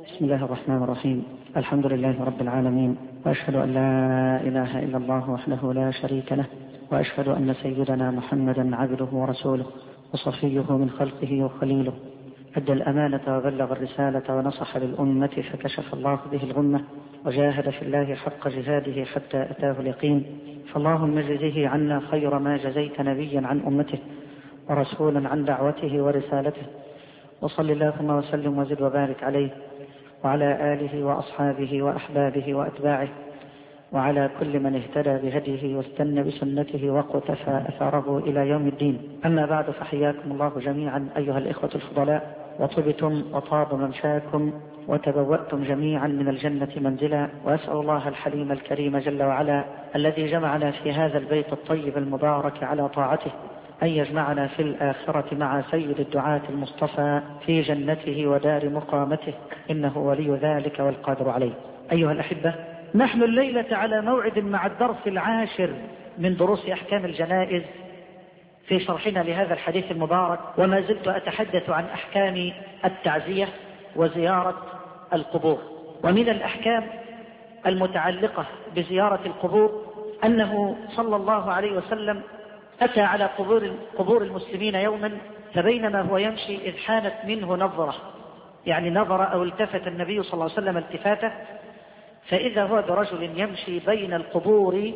بسم الله الرحمن الرحيم. الحمد لله رب العالمين، وأشهد أن لا إله إلا الله وحده لا شريك له، وأشهد أن سيدنا محمدا عبده ورسوله وصفيه من خلقه وخليله، أدى الأمانة وبلغ الرسالة ونصح للأمة فكشف الله به الغمة، وجاهد في الله حق جهاده حتى أتاه اليقين. فاللهم اجزه عنا خير ما جزيت نبيا عن أمته ورسولا عن دعوته ورسالته، وصل اللهم وسلم وزد وبارك عليه وعلى آله وأصحابه وأحبابه وأتباعه وعلى كل من اهتدى بهديه واستنى بسنته واقتفى أثره إلى يوم الدين. أما بعد، فحياكم الله جميعا أيها الإخوة الفضلاء، وطبتم وطاب ممشاكم وتبوأتم جميعا من الجنة منزلا، وأسأل الله الحليم الكريم جل وعلا الذي جمعنا في هذا البيت الطيب المبارك على طاعته أن يجمعنا في الآخرة مع سيد الدعاة المصطفى في جنته ودار مقامته، إنه ولي ذلك والقادر عليه. أيها الأحبة، نحن الليلة على موعد مع الدرس العاشر من دروس أحكام الجنائز في شرحنا لهذا الحديث المبارك، وما زلت أتحدث عن أحكام التعزية وزيارة القبور. ومن الأحكام المتعلقة بزيارة القبور أنه صلى الله عليه وسلم أتى على قبور المسلمين يوما، فبينما هو يمشي إذ حانت منه نظرة، يعني نظر أو التفت النبي صلى الله عليه وسلم التفاته، فإذا هو برجل يمشي بين القبور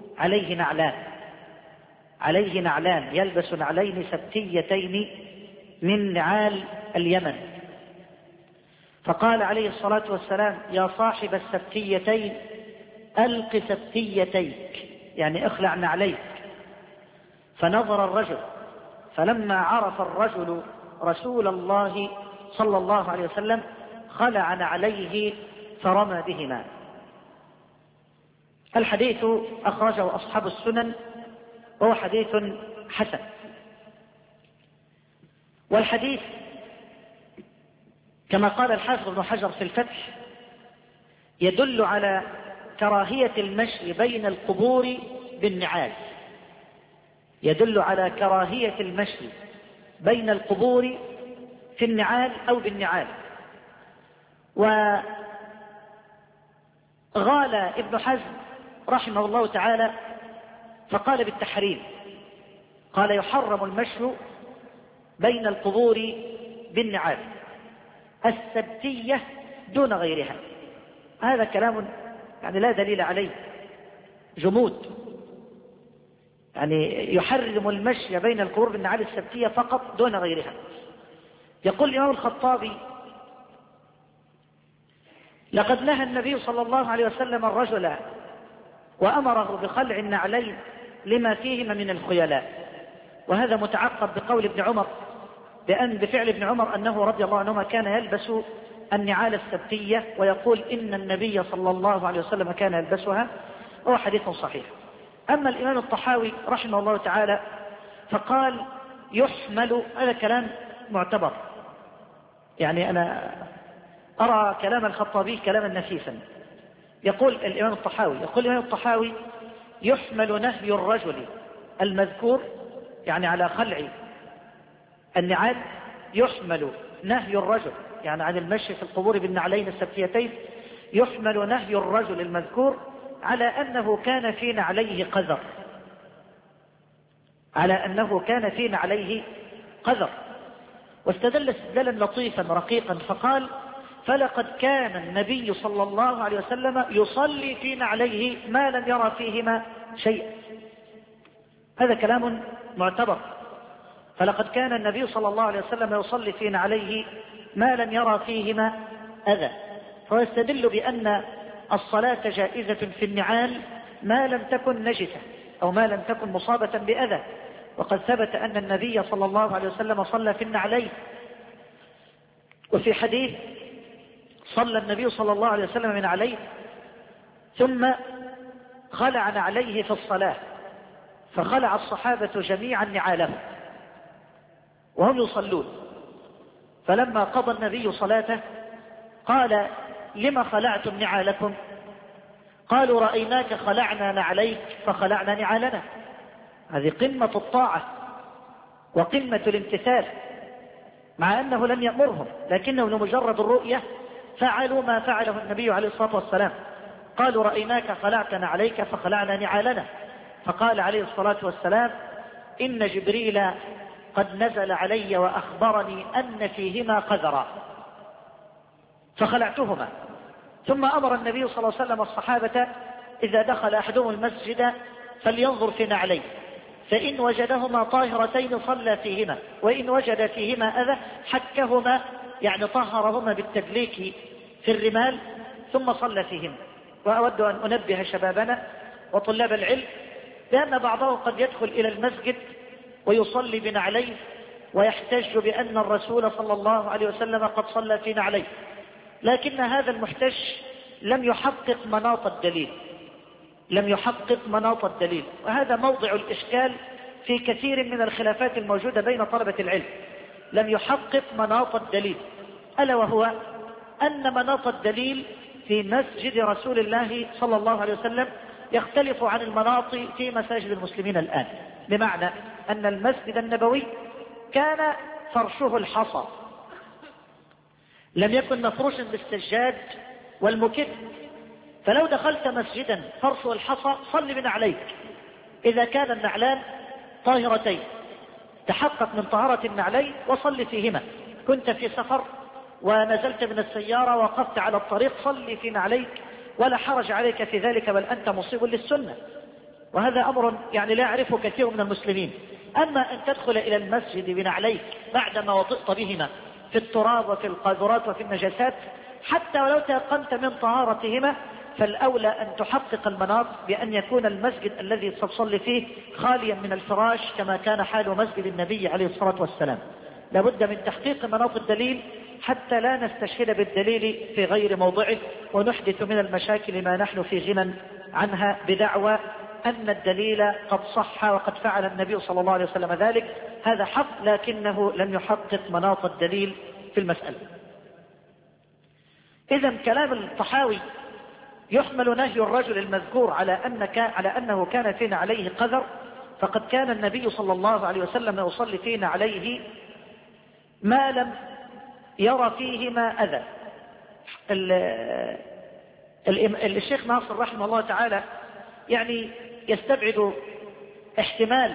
عليه نعلان يلبس نعلين سبتيتين من نعال اليمن. فقال عليه الصلاة والسلام: يا صاحب السبتيتين ألق سبتيتيك، يعني اخلع نعليك. فنظر الرجل، فلما عرف الرجل رسول الله صلى الله عليه وسلم خلع نعليه فرمى بهما. الحديث أخرجه أصحاب السنن وهو حديث حسن. والحديث كما قال الحافظ ابن حجر في الفتح يدل على كراهية المشي بين القبور بالنعال، يدل على كراهية المشي بين القبور في النعال أو بالنعال. وغال ابن حزم رحمه الله تعالى فقال بالتحريم، قال: يحرم المشي بين القبور بالنعال، السبتية دون غيرها. هذا كلام يعني لا دليل عليه، جمود، يعني يحرم المشي بين القبور بالنعال السبتية فقط دون غيرها. يقول الإمام الخطابي: لقد نهى النبي صلى الله عليه وسلم الرجل وأمره بخلع النعلين لما فيهما من الخيلاء. وهذا متعقب بقول ابن عمر، بفعل ابن عمر أنه رضي الله عنهما كان يلبس النعال السبتية، ويقول إن النبي صلى الله عليه وسلم كان يلبسها، وهو حديث صحيح. أما الإمام الطحاوي رحمه الله تعالى فقال: يحمل. هذا كلام معتبر، يعني أنا أرى كلام الخطابي كلاما نفيسا. يقول الإمام الطحاوي: يحمل نهي الرجل المذكور، يعني على خلع النعال، يحمل نهي الرجل يعني عن المشي في القبور بالنعلين السبتيتين، يحمل نهي الرجل المذكور على أنه كان في نعليه قذر، واستدل استدلالا لطيفا رقيقا فقال: فلقد كان النبي صلى الله عليه وسلم يصلي في نعليه ما لم يرى فيهما شيئا. هذا كلام معتبر، فلقد كان النبي صلى الله عليه وسلم يصلي في نعليه ما لم يرى فيهما أذى، فيستدل بأن الصلاة جائزة في النعال ما لم تكن نجسة أو ما لم تكن مصابة بأذى. وقد ثبت أن النبي صلى الله عليه وسلم صلى في النعلين، وفي حديث صلى النبي صلى الله عليه وسلم من عليه ثم خلع نعليه في الصلاة، فخلع الصحابة جميعا نعالهم وهم يصلون، فلما قضى النبي صلاته قال: لما خلعتم نعالكم؟ قالوا: رأيناك خلعنا نعليك فخلعنا نعالنا. هذه قمة الطاعة وقمة الامتثال، مع أنه لم يأمرهم، لكنه لمجرد الرؤية فعلوا ما فعله النبي عليه الصلاة والسلام، قالوا رأيناك خلعتنا عليك فخلعنا نعالنا، فقال عليه الصلاة والسلام إن جبريل قد نزل علي وأخبرني أن فيهما قذرا فخلعتهما. ثم أمر النبي صلى الله عليه وسلم الصحابة إذا دخل أحدهم المسجد فلينظر في نعليه، فإن وجدهما طاهرتين صلى فيهما، وإن وجد فيهما أذى حكهما، يعني طهرهما بالتدليك في الرمال ثم صلى فيهما. وأود أن أنبه شبابنا وطلاب العلم بأن بعضهم قد يدخل إلى المسجد ويصلي بنعليه ويحتج بأن الرسول صلى الله عليه وسلم قد صلى في نعليه، لكن هذا المحتج لم يحقق مناط الدليل، لم يحقق مناط الدليل، وهذا موضع الإشكال في كثير من الخلافات الموجودة بين طلبة العلم. لم يحقق مناط الدليل، ألا وهو أن مناط الدليل في مسجد رسول الله صلى الله عليه وسلم يختلف عن المناط في مساجد المسلمين الآن، بمعنى أن المسجد النبوي كان فرشه الحصى، لم يكن مفروشا بالسجاد والمكب، فلو دخلت مسجدا فرشه الحصى صل بنعليك. إذا كان النعلان طاهرتين تحقق من طهارة النعلين وصل فيهما. كنت في سفر ونزلت من السيارة وقفت على الطريق صلي في نعليك ولا حرج عليك في ذلك، بل أنت مصيب للسنة، وهذا أمر يعني لا يعرفه كثير من المسلمين. أما أن تدخل إلى المسجد بنعليك بعدما وطئت بهما في التراب وفي القاذورات وفي النجاسات حتى ولو تيقنت من طهارتهما، فالأولى أن تحقق المناط بأن يكون المسجد الذي تصلي فيه خاليا من الفراش كما كان حال مسجد النبي عليه الصلاة والسلام. لابد من تحقيق مناط الدليل حتى لا نستشهد بالدليل في غير موضعه ونحدث من المشاكل ما نحن في غنى عنها بدعوى أن الدليل قد صح وقد فعل النبي صلى الله عليه وسلم ذلك. هذا حق، لكنه لم يحقق مناط الدليل في المسألة. إذن كلام الطحاوي يحمل نهي الرجل المذكور على أنه كان فينا عليه قذر، فقد كان النبي صلى الله عليه وسلم يصلي فينا عليه ما لم يرى فيهما أذى. الشيخ ناصر رحمه الله تعالى يعني يستبعد احتمال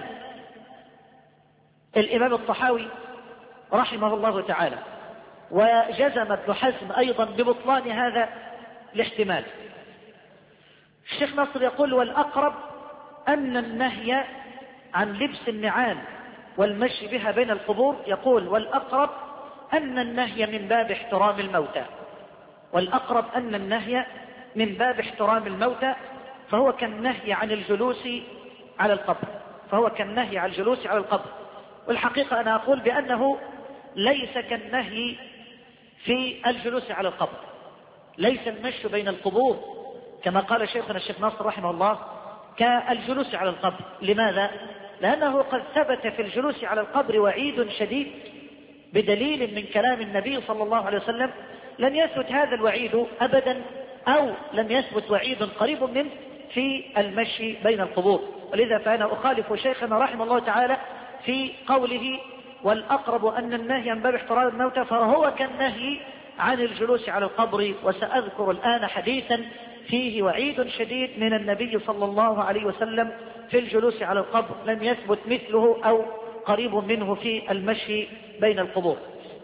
الإمام الطحاوي رحمه الله تعالى، وجزم ابن حزم أيضا ببطلان هذا الاحتمال. الشيخ ناصر يقول والأقرب أن النهي عن لبس النعال والمشي بها بين القبور، يقول والأقرب أن النهي من باب احترام الموتى، والأقرب أن النهي من باب احترام الموتى، فهو كالنهي عن الجلوس على القبر، فهو كالنهي عن الجلوس على القبر. والحقيقة أنا أقول بأنه ليس كالنهي في الجلوس على القبر، ليس المشي بين القبور كما قال شيخنا الشيخ ناصر رحمه الله كالجلوس على القبر. لماذا؟ لأنه قد ثبت في الجلوس على القبر وعيد شديد بدليل من كلام النبي صلى الله عليه وسلم، لم يثبت هذا الوعيد أبدا، أو لم يثبت وعيد قريب منه في المشي بين القبور. ولذا فأنا أخالف شيخنا رحمه الله تعالى في قوله والأقرب أن النهي عن باب احترام الموتى، فهو كالنهي عن الجلوس على القبر. وسأذكر الآن حديثا فيه وعيد شديد من النبي صلى الله عليه وسلم في الجلوس على القبر، لم يثبت مثله أو قريب منه في المشي بين القبور.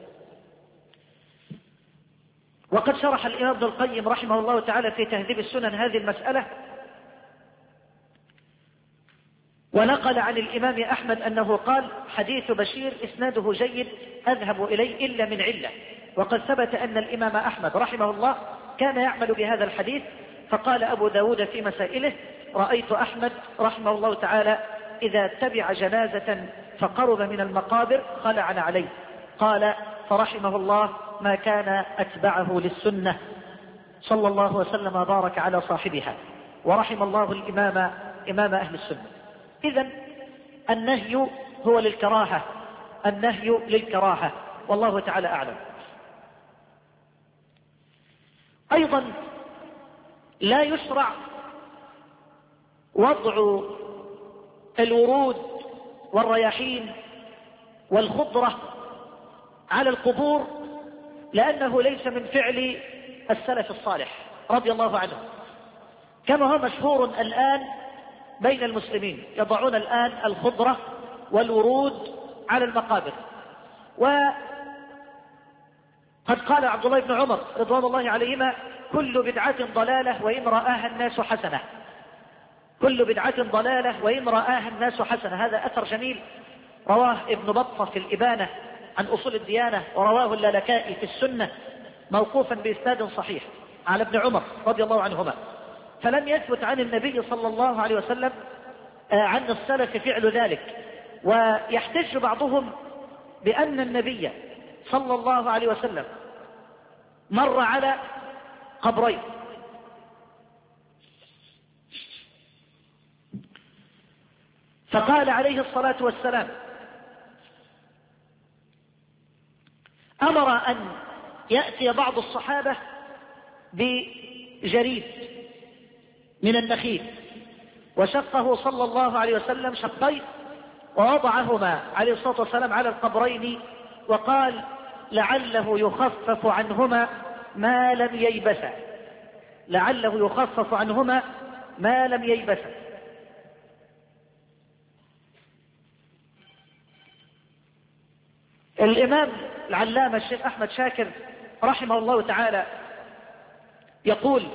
وقد شرح الإمام ابن القيم رحمه الله تعالى في تهذيب السنن هذه المسألة، ونقل عن الإمام أحمد أنه قال حديث بشير إسناده جيد أذهب إليه إلا من علة. وقد ثبت أن الإمام أحمد رحمه الله كان يعمل بهذا الحديث، فقال أبو داود في مسائله رأيت أحمد رحمه الله تعالى إذا تبع جنازة فقرب من المقابر خلعنا عليه، قال فرحمه الله ما كان أتبعه للسنة صلى الله وسلم وبارك على صاحبها، ورحم الله الإمام إمام أهل السنة. إذن النهي هو للكراهة، النهي للكراهة، والله تعالى أعلم. أيضا لا يشرع وضع الورود والرياحين والخضرة على القبور، لأنه ليس من فعل السلف الصالح رضي الله عنهم، كما هو مشهور الآن بين المسلمين، يضعون الآن الخضرة والورود على المقابر. وقد قال عبد الله بن عمر رضوان الله عليهما: كل بدعة ضلالة وإن رآها الناس حسنة. كل بدعة ضلالة وإن رآها الناس حسنة. هذا أثر جميل رواه ابن بطة في الإبانة عن أصول الديانة، ورواه اللالكائي في السنة موقوفا بإسناد صحيح على ابن عمر رضي الله عنهما. فلم يثبت عن النبي صلى الله عليه وسلم عن السلف فعل ذلك. ويحتج بعضهم بأن النبي صلى الله عليه وسلم مر على قبرين، فقال عليه الصلاة والسلام: أمر أن يأتي بعض الصحابة بجريد من النخيل، وشقه صلى الله عليه وسلم شقين، ووضعهما عليه الصلاة والسلام على القبرين، وقال: لعله يخفف عنهما ما لم ييبسا. لعله يخفف عنهما ما لم ييبسا. الإمام العلامة الشيخ أحمد شاكر رحمه الله تعالى يقول: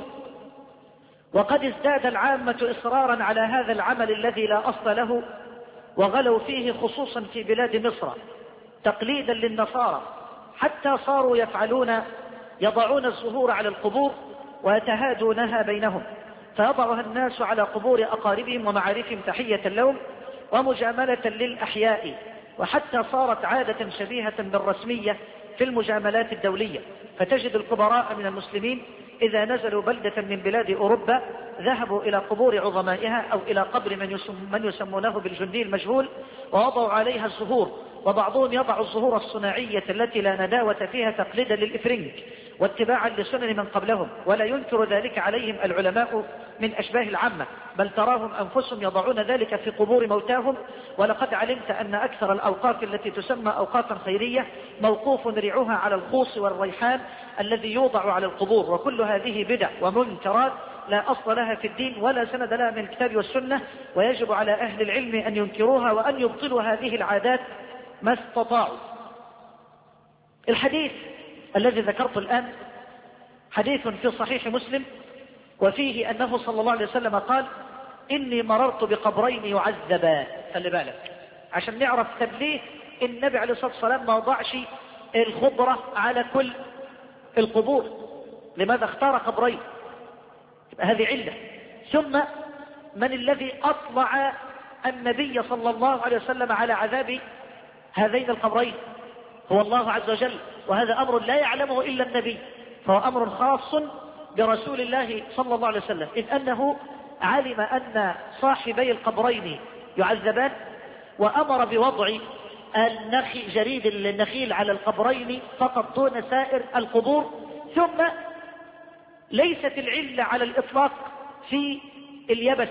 وقد ازداد العامة إصرارا على هذا العمل الذي لا أصل له، وغلوا فيه خصوصا في بلاد مصر تقليدا للنصارى، حتى صاروا يضعون الزهور على القبور ويتهادونها بينهم، فيضعها الناس على قبور أقاربهم ومعارفهم تحية لهم ومجاملة للأحياء، وحتى صارت عادة شبيهة بالرسمية في المجاملات الدولية. فتجد الكبراء من المسلمين إذا نزلوا بلدة من بلاد أوروبا ذهبوا إلى قبور عظمائها أو إلى قبر من يسمونه بالجندي المجهول، ووضعوا عليها الزهور، وبعضهم يضع الزهور الصناعية التي لا نداوة فيها تقليدا للإفرنج واتباعا لسنن من قبلهم، ولا ينكر ذلك عليهم العلماء من أشباه العامة، بل تراهم أنفسهم يضعون ذلك في قبور موتاهم. ولقد علمت أن أكثر الأوقاف التي تسمى أوقافا خيرية موقوف ريعها على الخوص والريحان الذي يوضع على القبور، وكل هذه بدع ومنكرات لا أصل لها في الدين ولا سند لها من الكتاب والسنة، ويجب على أهل العلم أن ينكروها وأن يبطلوا هذه العادات ما استطاعوا. الحديث الذي ذكرته الآن حديث في صحيح مسلم، وفيه أنه صلى الله عليه وسلم قال: إني مررت بقبرين يعذبان. خلي بالك عشان نعرف تبليه النبي عليه الصلاة والسلام ما وضعش الخضرة على كل القبور، لماذا اختار قبرين؟ هذه علة. ثم من الذي أطلع النبي صلى الله عليه وسلم على عذاب هذين القبرين؟ هو الله عز وجل، وهذا أمر لا يعلمه إلا النبي، فهو أمر خاص برسول الله صلى الله عليه وسلم، إذ أنه علم أن صاحبي القبرين يعذبان، وأمر بوضع جريد النخيل على القبرين فقط دون سائر القبور. ثم ليست العلة على الإطلاق في اليبس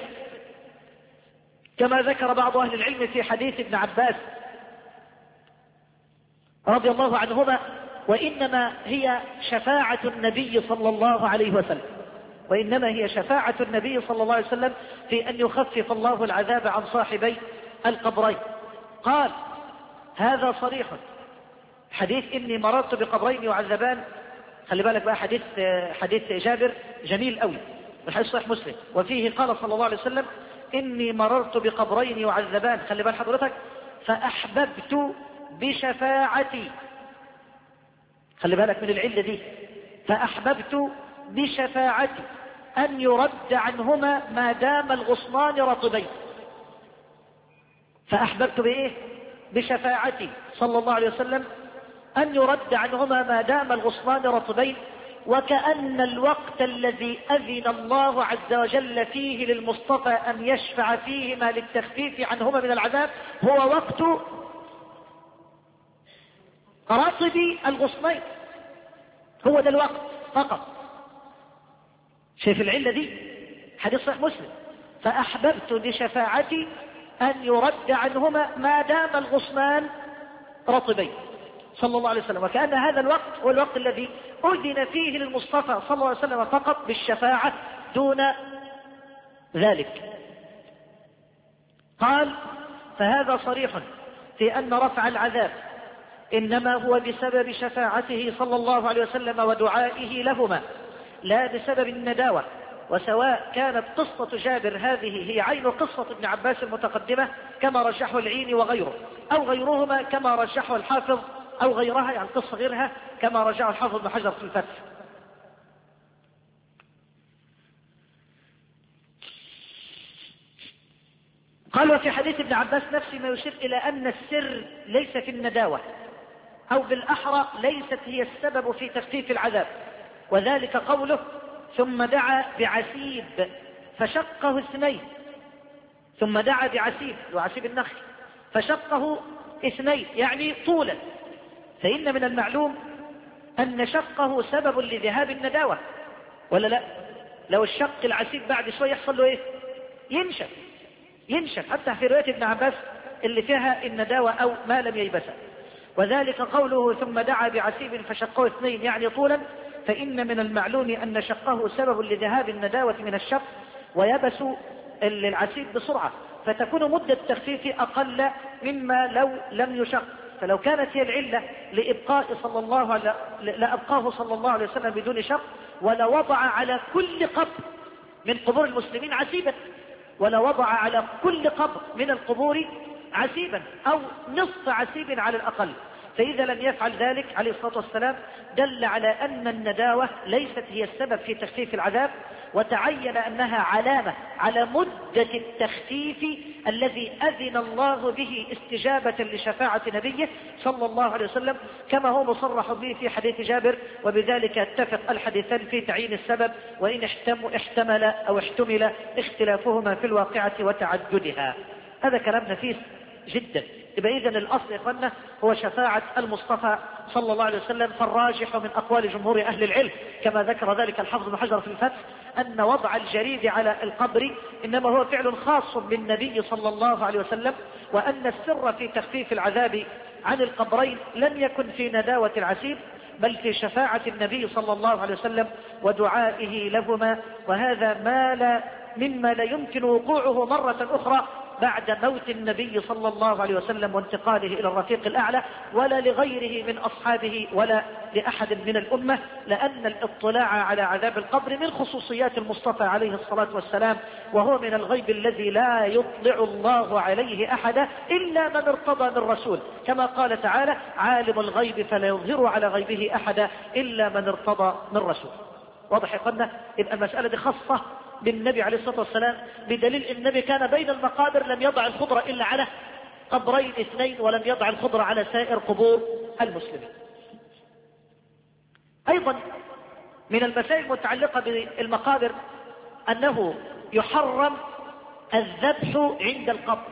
كما ذكر بعض أهل العلم في حديث ابن عباس رضي الله عنهما، وإنما هي شفاعة النبي صلى الله عليه وسلم، وإنما هي شفاعة النبي صلى الله عليه وسلم في أن يخفف الله العذاب عن صاحبي القبرين. قال: هذا صريح. حديث إني مررت بقبرين يعذبان، خلي بالك بقى، حديث جابر جميل قوي، الحديث صحيح مسلم، وفيه قال صلى الله عليه وسلم: إني مررت بقبرين يعذبان، خلي بالك حضرتك، فأحببت بشفاعتي، خلي بالك من العلة دي، فأحببت بشفاعتي أن يرد عنهما ما دام الغصنان رطبين. فأحببت بإيه؟ بشفاعتي صلى الله عليه وسلم أن يرد عنهما ما دام الغصنان رطبين. وكأن الوقت الذي أذن الله عز وجل فيه للمصطفى أن يشفع فيهما للتخفيف عنهما من العذاب هو وقت رطب الغصنين، هو ده الوقت فقط. شايف العلة دي؟ حديث صحيح مسلم: فأحببت بشفاعتي أن يرد عنهما ما دام الغصنان رطبين. صلى الله عليه وسلم، وكأن هذا الوقت هو الوقت الذي أذن فيه للمصطفى صلى الله عليه وسلم فقط بالشفاعة دون ذلك. قال: فهذا صريح في أن رفع العذاب إنما هو بسبب شفاعته صلى الله عليه وسلم ودعائه لهما، لا بسبب النداوة. وسواء كانت قصة جابر هذه هي عين قصة ابن عباس المتقدمة كما رجحه العيني وغيره، أو غيرهما كما رجحه الحافظ، أو غيرها يعني قصة غيرها كما رجحه الحافظ ابن حجر في الفتح. قال: وفي حديث ابن عباس نفسه ما يشير إلى أن السر ليس في النداوة، أو بالأحرى ليست هي السبب في تخفيف العذاب، وذلك قوله: ثم دعا بعسيب فشقه اثنين. ثم دعا بعسيب وعسيب النخل فشقه اثنين يعني طولا، فإن من المعلوم أن شقه سبب لذهاب النداوة، ولا لا؟ لو الشق العسيب بعد شوي يحصل له ايه؟ ينشف حتى في رواية ابن عباس اللي فيها النداوة أو ما لم ييبسها. وذلك قوله: ثم دعا بعسيب فشقه اثنين يعني طولا، فإن من المعلوم أن شقه سبب لذهاب النداوة من الشق ويبس العسيب بسرعة، فتكون مدة التخفيف أقل مما لو لم يشق. فلو كانت هي العلة لأبقاه صلى الله عليه وسلم بدون شق، ولوضع على كل قبر من قبور المسلمين عسيبا، ولوضع على كل قبر من القبور عسيبا أو نصف عسيب على الأقل. فإذا لم يفعل ذلك عليه الصلاة والسلام دل على أن النداوة ليست هي السبب في تخفيف العذاب، وتعين أنها علامة على مدة التخفيف الذي أذن الله به استجابة لشفاعة نبيه صلى الله عليه وسلم، كما هو مصرح به في حديث جابر. وبذلك اتفق الحديثان في تعيين السبب، وإن احتمل أو احتمل اختلافهما في الواقعة وتعددها. هذا كلام نفيس جدا. يبقى إذن الأصل يا إخوانا هو شفاعة المصطفى صلى الله عليه وسلم، فالراجح من أقوال جمهور أهل العلم كما ذكر ذلك الحافظ بن حجر في الفتح أن وضع الجريد على القبر إنما هو فعل خاص بالنبي صلى الله عليه وسلم، وأن السر في تخفيف العذاب عن القبرين لم يكن في نداوة العسيب بل في شفاعة النبي صلى الله عليه وسلم ودعائه لهما. وهذا مما لا يمكن وقوعه مرة أخرى بعد موت النبي صلى الله عليه وسلم وانتقاله إلى الرفيق الأعلى، ولا لغيره من أصحابه ولا لأحد من الأمة، لأن الاطلاع على عذاب القبر من خصوصيات المصطفى عليه الصلاة والسلام، وهو من الغيب الذي لا يطلع الله عليه أحدا إلا من ارتضى من رسول، كما قال تعالى: عالم الغيب فلا يظهر على غيبه أحدا إلا من ارتضى من رسول. واضح يا اخوانا؟ يبقى المسألة دي خاصة بالنبي عليه الصلاة والسلام، بدليل النبي كان بين المقابر لم يضع الخضرة إلا على قبرين اثنين، ولم يضع الخضرة على سائر قبور المسلمين. أيضا من المسائل المتعلقة بالمقابر أنه يحرم الذبح عند القبر.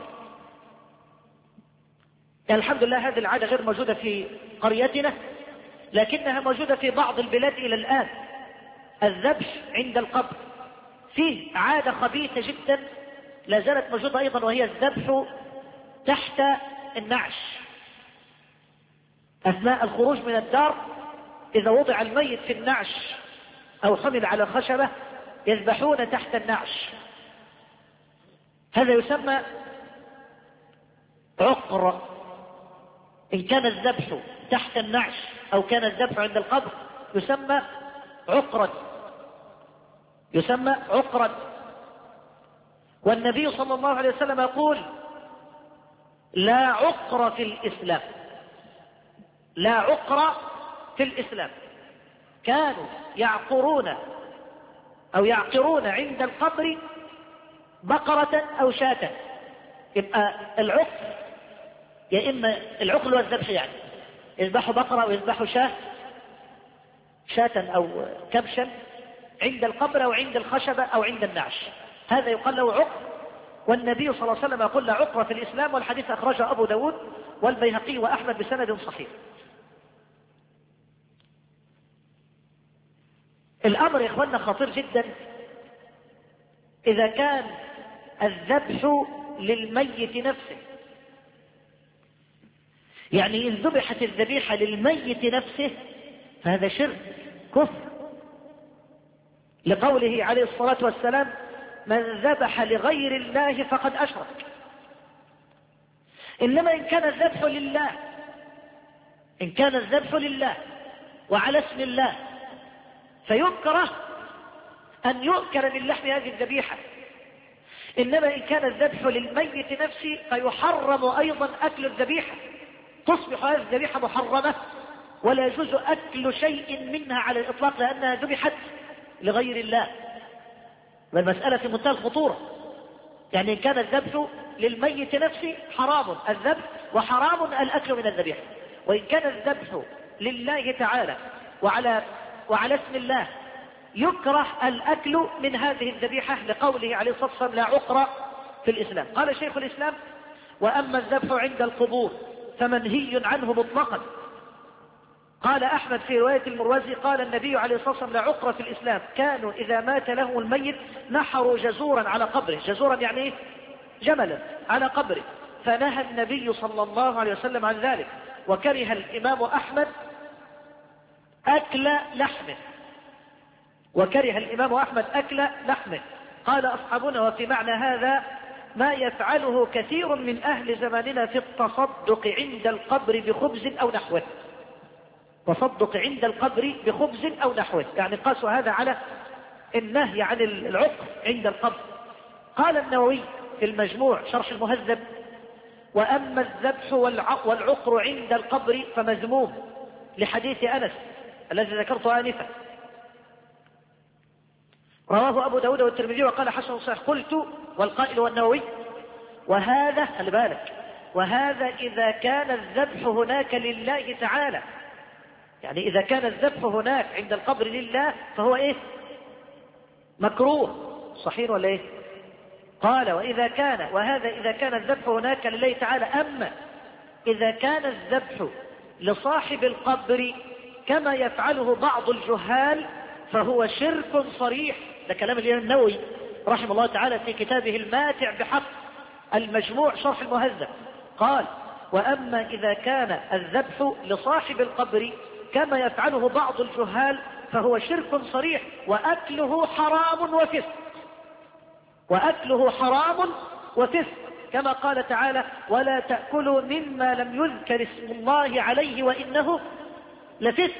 يعني الحمد لله هذه العادة غير موجودة في قريتنا، لكنها موجودة في بعض البلاد إلى الآن. الذبح عند القبر فيه عادة خبيثة جدا لا زالت موجودة أيضا، وهي الذبح تحت النعش. أثناء الخروج من الدار إذا وضع الميت في النعش أو حمل على خشبة يذبحون تحت النعش. هذا يسمى عقر. إن كان الذبح تحت النعش أو كان الذبح عند القبر يسمى عقرا. والنبي صلى الله عليه وسلم يقول: لا عقر في الإسلام، لا عقر في الإسلام. كانوا يعقرون عند القبر بقرة أو شاة. يبقى العقر يا إما العقل والذبح، يعني يذبحوا بقرة أو يذبحوا شاة أو كبشا عند القبر أو عند الخشبة أو عند النعش، هذا يقال له عقر. والنبي صلى الله عليه وسلم يقول: لا عقر في الإسلام. والحديث أخرجه أبو داود والبيهقي وأحمد بسند صحيح. الأمر يا إخواننا خطير جدا إذا كان الذبح للميت نفسه. يعني إن ذبحت الذبيحة للميت نفسه فهذا شرك كفر، لقوله عليه الصلاة والسلام: من ذبح لغير الله فقد أشرك. إنما إن كان الذبح لله، إن كان الذبح لله وعلى اسم الله فيكره أن يؤكل من لحم هذه الذبيحة. إنما إن كان الذبح للميت نفسه فيحرم أيضا أكل الذبيحة، تصبح هذه الذبيحة محرمة ولا يجوز أكل شيء منها على الإطلاق لأنها ذبحت لغير الله. والمسألة في منتهى الخطورة. يعني إن كان الذبح للميت نفسه حرام الذبح وحرام الأكل من الذبيحة، وإن كان الذبح لله تعالى وعلى اسم الله يكره الأكل من هذه الذبيحة، لقوله عليه الصلاة والسلام: لا عقر في الإسلام. قال شيخ الإسلام: وأما الذبح عند القبور فمنهي عنه مطلقا. قال أحمد في رواية المروزي: قال النبي عليه الصلاة والسلام: لا عقر في الإسلام، كانوا إذا مات لهم الميت نحروا جزورا على قبره. جزورا يعني إيه؟ جملا على قبره. فنهى النبي صلى الله عليه وسلم عن ذلك، وكره الإمام أحمد أكل لحمه، وكره الإمام أحمد أكل لحمه. قال أصحابنا: وفي معنى هذا ما يفعله كثير من أهل زماننا في التصدق عند القبر بخبز أو نحوه. تصدق عند القبر بخبز أو نحوه، يعني قاسوا هذا على النهي عن العقر عند القبر. قال النووي في المجموع شرح المهذب: وأما الذبح والعقر عند القبر فمذموم، لحديث أنس الذي ذكرته آنفا، رواه أبو داود والترمذي وقال حسن صحيح. قلت، والقائل والنووي: وهذا، خلي بالك، وهذا إذا كان الذبح هناك لله تعالى. يعني إذا كان الذبح هناك عند القبر لله فهو إيه؟ مكروه. صحيح ولا إيه؟ قال: وهذا إذا كان الذبح هناك لله تعالى. أما إذا كان الذبح لصاحب القبر كما يفعله بعض الجهال فهو شرك صريح. ده كلام الإمام النووي رحمه الله تعالى في كتابه الماتع بحق المجموع شرح المهذب. قال: وأما إذا كان الذبح لصاحب القبر كما يفعله بعض الجهال فهو شرك صريح، وأكله حرام وفسق. وأكله حرام وفسق، كما قال تعالى: ولا تأكلوا مما لم يذكر اسم الله عليه وإنه لفسق.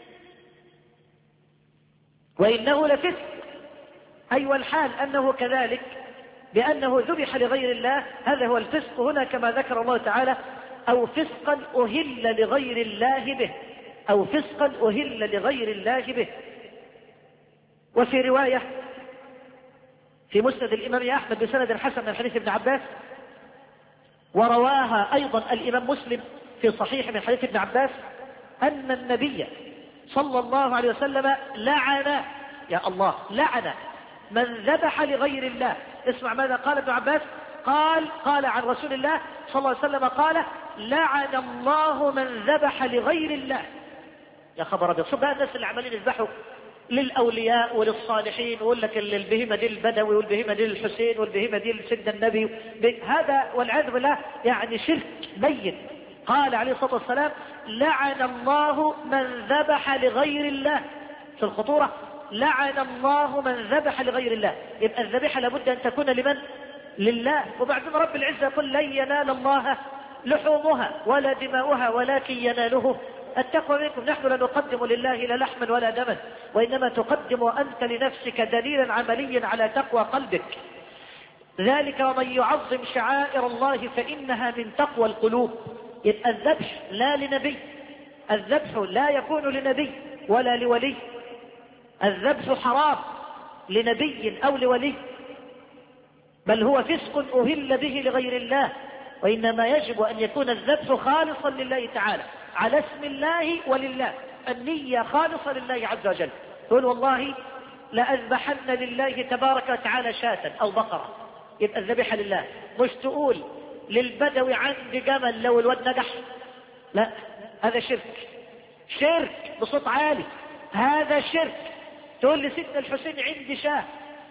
وإنه لفسق، أي والحال أنه كذلك، بأنه ذبح لغير الله. هذا هو الفسق هنا كما ذكر الله تعالى: أو فسقا أهل لغير الله به، أو فسقا أهل لغير الله به. وفي رواية في مسند الإمام أحمد بسند حسن من حديث ابن عباس، ورواها أيضا الإمام مسلم في صحيح من حديث ابن عباس، أن النبي صلى الله عليه وسلم لعن، يا الله، لعن من ذبح لغير الله. اسمع ماذا قال ابن عباس. قال عن رسول الله صلى الله عليه وسلم قال: لعن الله من ذبح لغير الله. يا خبر ابيض، شوف بقى الناس اللي عمالين يذبحوا للأولياء وللصالحين، ويقول لك البهيمة دي البدوي، والبهيمة دي الحسين، والبهيمة دي سيدنا النبي. هذا والعياذ بالله يعني شرك بين. قال عليه الصلاة والسلام: لعن الله من ذبح لغير الله. في الخطورة، لعن الله من ذبح لغير الله. يبقى الذبيحة لابد أن تكون لمن؟ لله. وبعدين رب العزة يقول: لن ينال الله لحومها ولا دماؤها ولكن يناله التقوى منكم. نحن لا نقدم لله لا لحما ولا دما، وإنما تقدم أنت لنفسك دليلا عمليا على تقوى قلبك. ذلك ومن يعظم شعائر الله فإنها من تقوى القلوب. يبقى الذبح لا لنبي، الذبح لا يكون لنبي ولا لولي. الذبح حرام لنبي أو لولي، بل هو فسق أهل به لغير الله. وإنما يجب أن يكون الذبح خالصا لله تعالى، على اسم الله ولله، النية خالصة لله عز وجل. تقول: والله لأذبحن لله تبارك وتعالى شاة أو بقرة، يبقى الذبيحة لله. مش تقول للبدوي عندي جمل لو الواد نجح، لا، هذا شرك. شرك بصوت عالي، هذا شرك. تقول لسيدنا الحسين عندي شاه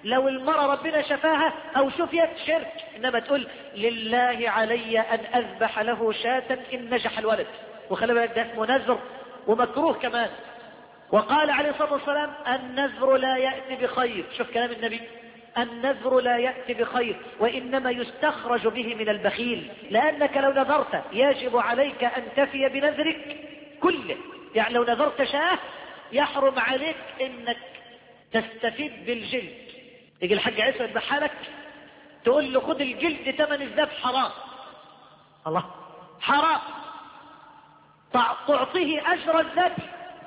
لو المرأة ربنا شفاها او شفيت شرك، انما تقول لله علي ان اذبح له شاة ان نجح الولد، وخلي بالك ده اسمه نذر ومكروه كمان. وقال عليه الصلاة والسلام النذر لا يأتي بخير، شوف كلام النبي، النذر لا يأتي بخير وإنما يستخرج به من البخيل، لأنك لو نذرت يجب عليك أن تفي بنذرك كله. يعني لو نذرت شاه يحرم عليك انك تستفيد بالجلد، يجي الحاج عيسى يذبحها لك تقول له خد الجلد ثمن الذبح، حرام. الله، حرام. تعطيه اجر الذبح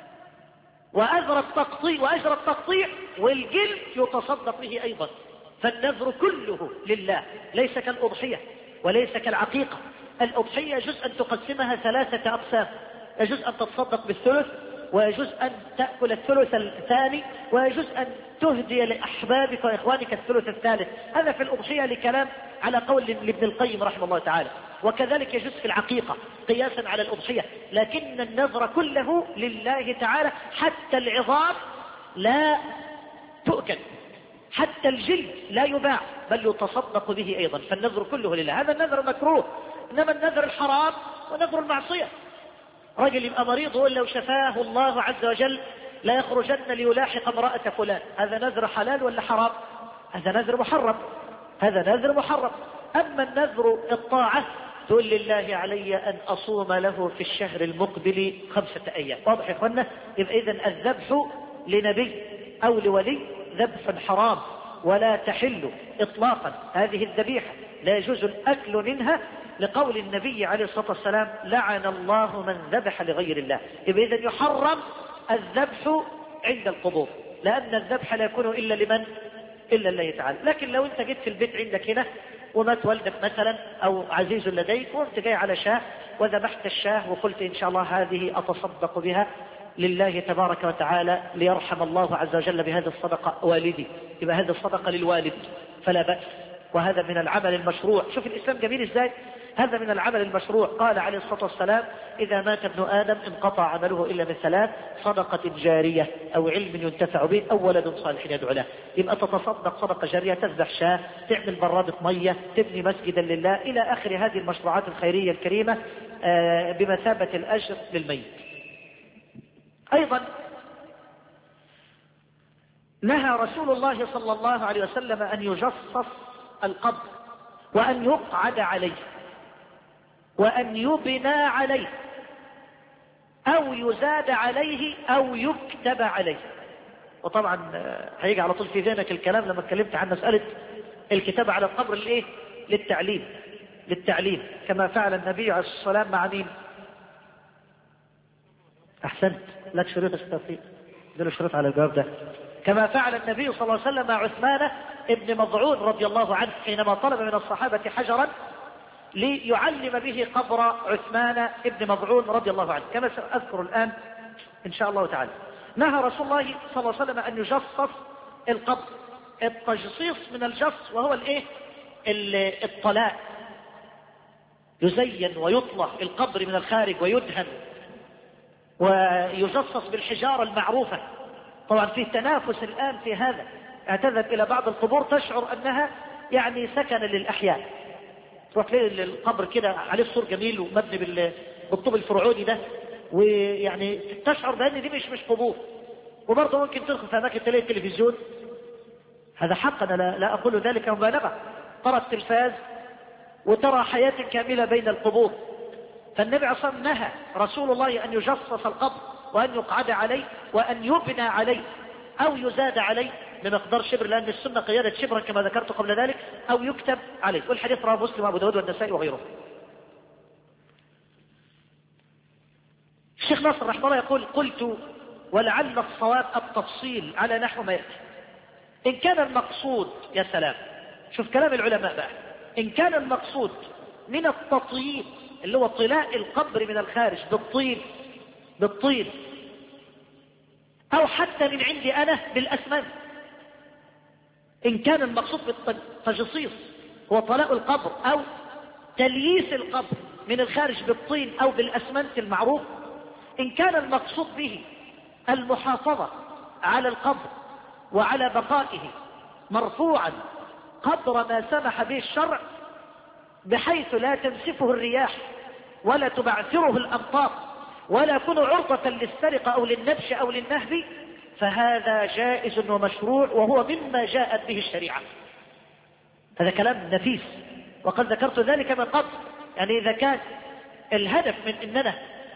واجر التقطيع والجلد يتصدق به ايضا. فالنذر كله لله، ليس كالاضحيه وليس كالعقيقه. الاضحيه يجوز ان تقسمها 3 اقسام، يجوز ان تتصدق بالثلث، ويجوز أن تأكل الثلث الثاني، ويجوز أن تهدي لأحبابك وإخوانك الثلث الثالث. هذا في الأضحية لكلام على قول لابن القيم رحمه الله تعالى. وكذلك يجوز في العقيقة قياسا على الأضحية. لكن النذر كله لله تعالى، حتى العظام لا تؤكل، حتى الجلد لا يباع، بل يتصدق به أيضا. فالنذر كله لله. هذا النذر مكروه. إنما النذر الحرام ونذر المعصية. رجل يبقى مريض ويقول لو شفاه الله عز وجل لا يخرجن ليلاحق امرأة فلان، هذا نذر حلال ولا حرام؟ هذا نذر محرم، هذا نذر محرم. أما النذر الطاعة تقول لله علي أن أصوم له في الشهر المقبل 5 أيام. واضح يا إخوانا؟ يبقى إذن الذبح لنبي أو لولي ذبح حرام ولا تحل إطلاقا. هذه الذبيحة لا يجوز الأكل منها، لقول النبي عليه الصلاة والسلام لعن الله من ذبح لغير الله. يبقى إذن يحرم الذبح عند القبور، لأن الذبح لا يكون إلا لمن؟ إلا الله تعالى. لكن لو أنت جيت في البيت عندك هنا ومات والدك مثلا أو عزيز لديك وأنت جاي على شاه وذبحت الشاه وقلت إن شاء الله هذه أتصدق بها لله تبارك وتعالى ليرحم الله عز وجل بهذه الصدقة والدي، يبقى هذه الصدقة للوالد فلا بأس، وهذا من العمل المشروع. شوف الإسلام جميل إزاي، هذا من العمل المشروع. قال عليه الصلاة والسلام إذا مات ابن آدم انقطع عمله إلا من 3: صدقة جارية أو علم ينتفع به أو ولد صالح يدعو له. يبقى تتصدق صدقة جارية، تذبح شاه، تعمل برادة مية، تبني مسجدا لله، إلى آخر هذه المشروعات الخيرية الكريمة بمثابة الأجر للميت. أيضا نهى رسول الله صلى الله عليه وسلم أن يجصص القبر وأن يقعد عليه وأن يبنى عليه أو يزاد عليه أو يكتب عليه. وطبعا هيجي على طول في ذهنك الكلام لما اتكلمت عن مسألة الكتابة على القبر لإيه؟ للتعليم كما فعل النبي عليه الصلاة والسلام مع مين؟ أحسنت، لك شريط التوفيق، له شريط على الجواب ده. كما فعل النبي صلى الله عليه وسلم مع عثمان ابن مضعون رضي الله عنه حينما طلب من الصحابة حجرا ليعلم به قبر عثمان ابن مضعون رضي الله عنه، كما سأذكر الآن إن شاء الله تعالى. نهى رسول الله صلى الله عليه وسلم أن يجصص القبر. التجصيص من الجص وهو الطلاء، يزين ويطلع القبر من الخارج ويدهن ويجصص بالحجارة المعروفة. طبعا في تنافس الآن في هذا، اعتذب إلى بعض القبور تشعر أنها يعني سكن للأحياء، تروح ليه القبر كده عليه سور جميل ومبني بالطوب الفرعوني ده، ويعني تشعر بأن دي مش قبور. وبرضه ممكن تدخل في أماكن تلاقي التلفزيون، هذا حق، أنا لا أقول ذلك مبالغة، ترى التلفاز وترى حياة كاملة بين القبور. فالنبي عليه الصلاة والسلام نهى رسول الله أن يجصص القبر وأن يقعد عليه وأن يبنى عليه أو يزاد عليه بمقدار شبر، لأن السنة قيادة شبرا كما ذكرت قبل ذلك، أو يكتب عليه. والحديث رواه مسلم وأبو داود والنسائي وغيره. الشيخ ناصر رحمه الله يقول قلت ولعل الصواب التفصيل على نحو ما يأتي. إن كان المقصود، يا سلام شوف كلام العلماء بقى، إن كان المقصود من التطييب اللي هو طلاء القبر من الخارج بالطين أو حتى من عندي أنا بالأسمنت، إن كان المقصود بالتجصيص هو طلاء القبر أو تلييس القبر من الخارج بالطين أو بالأسمنت المعروف، إن كان المقصود به المحافظة على القبر وعلى بقائه مرفوعا قدر ما سمح به الشرع، بحيث لا تنسفه الرياح ولا تبعثره الأمطار ولا يكون عرضة للسرقة أو للنبش أو للنهب، فهذا جائز ومشروع، وهو مما جاءت به الشريعة. هذا كلام نفيس، وقد ذكرت ذلك من قبل. يعني إذا كان الهدف من أننا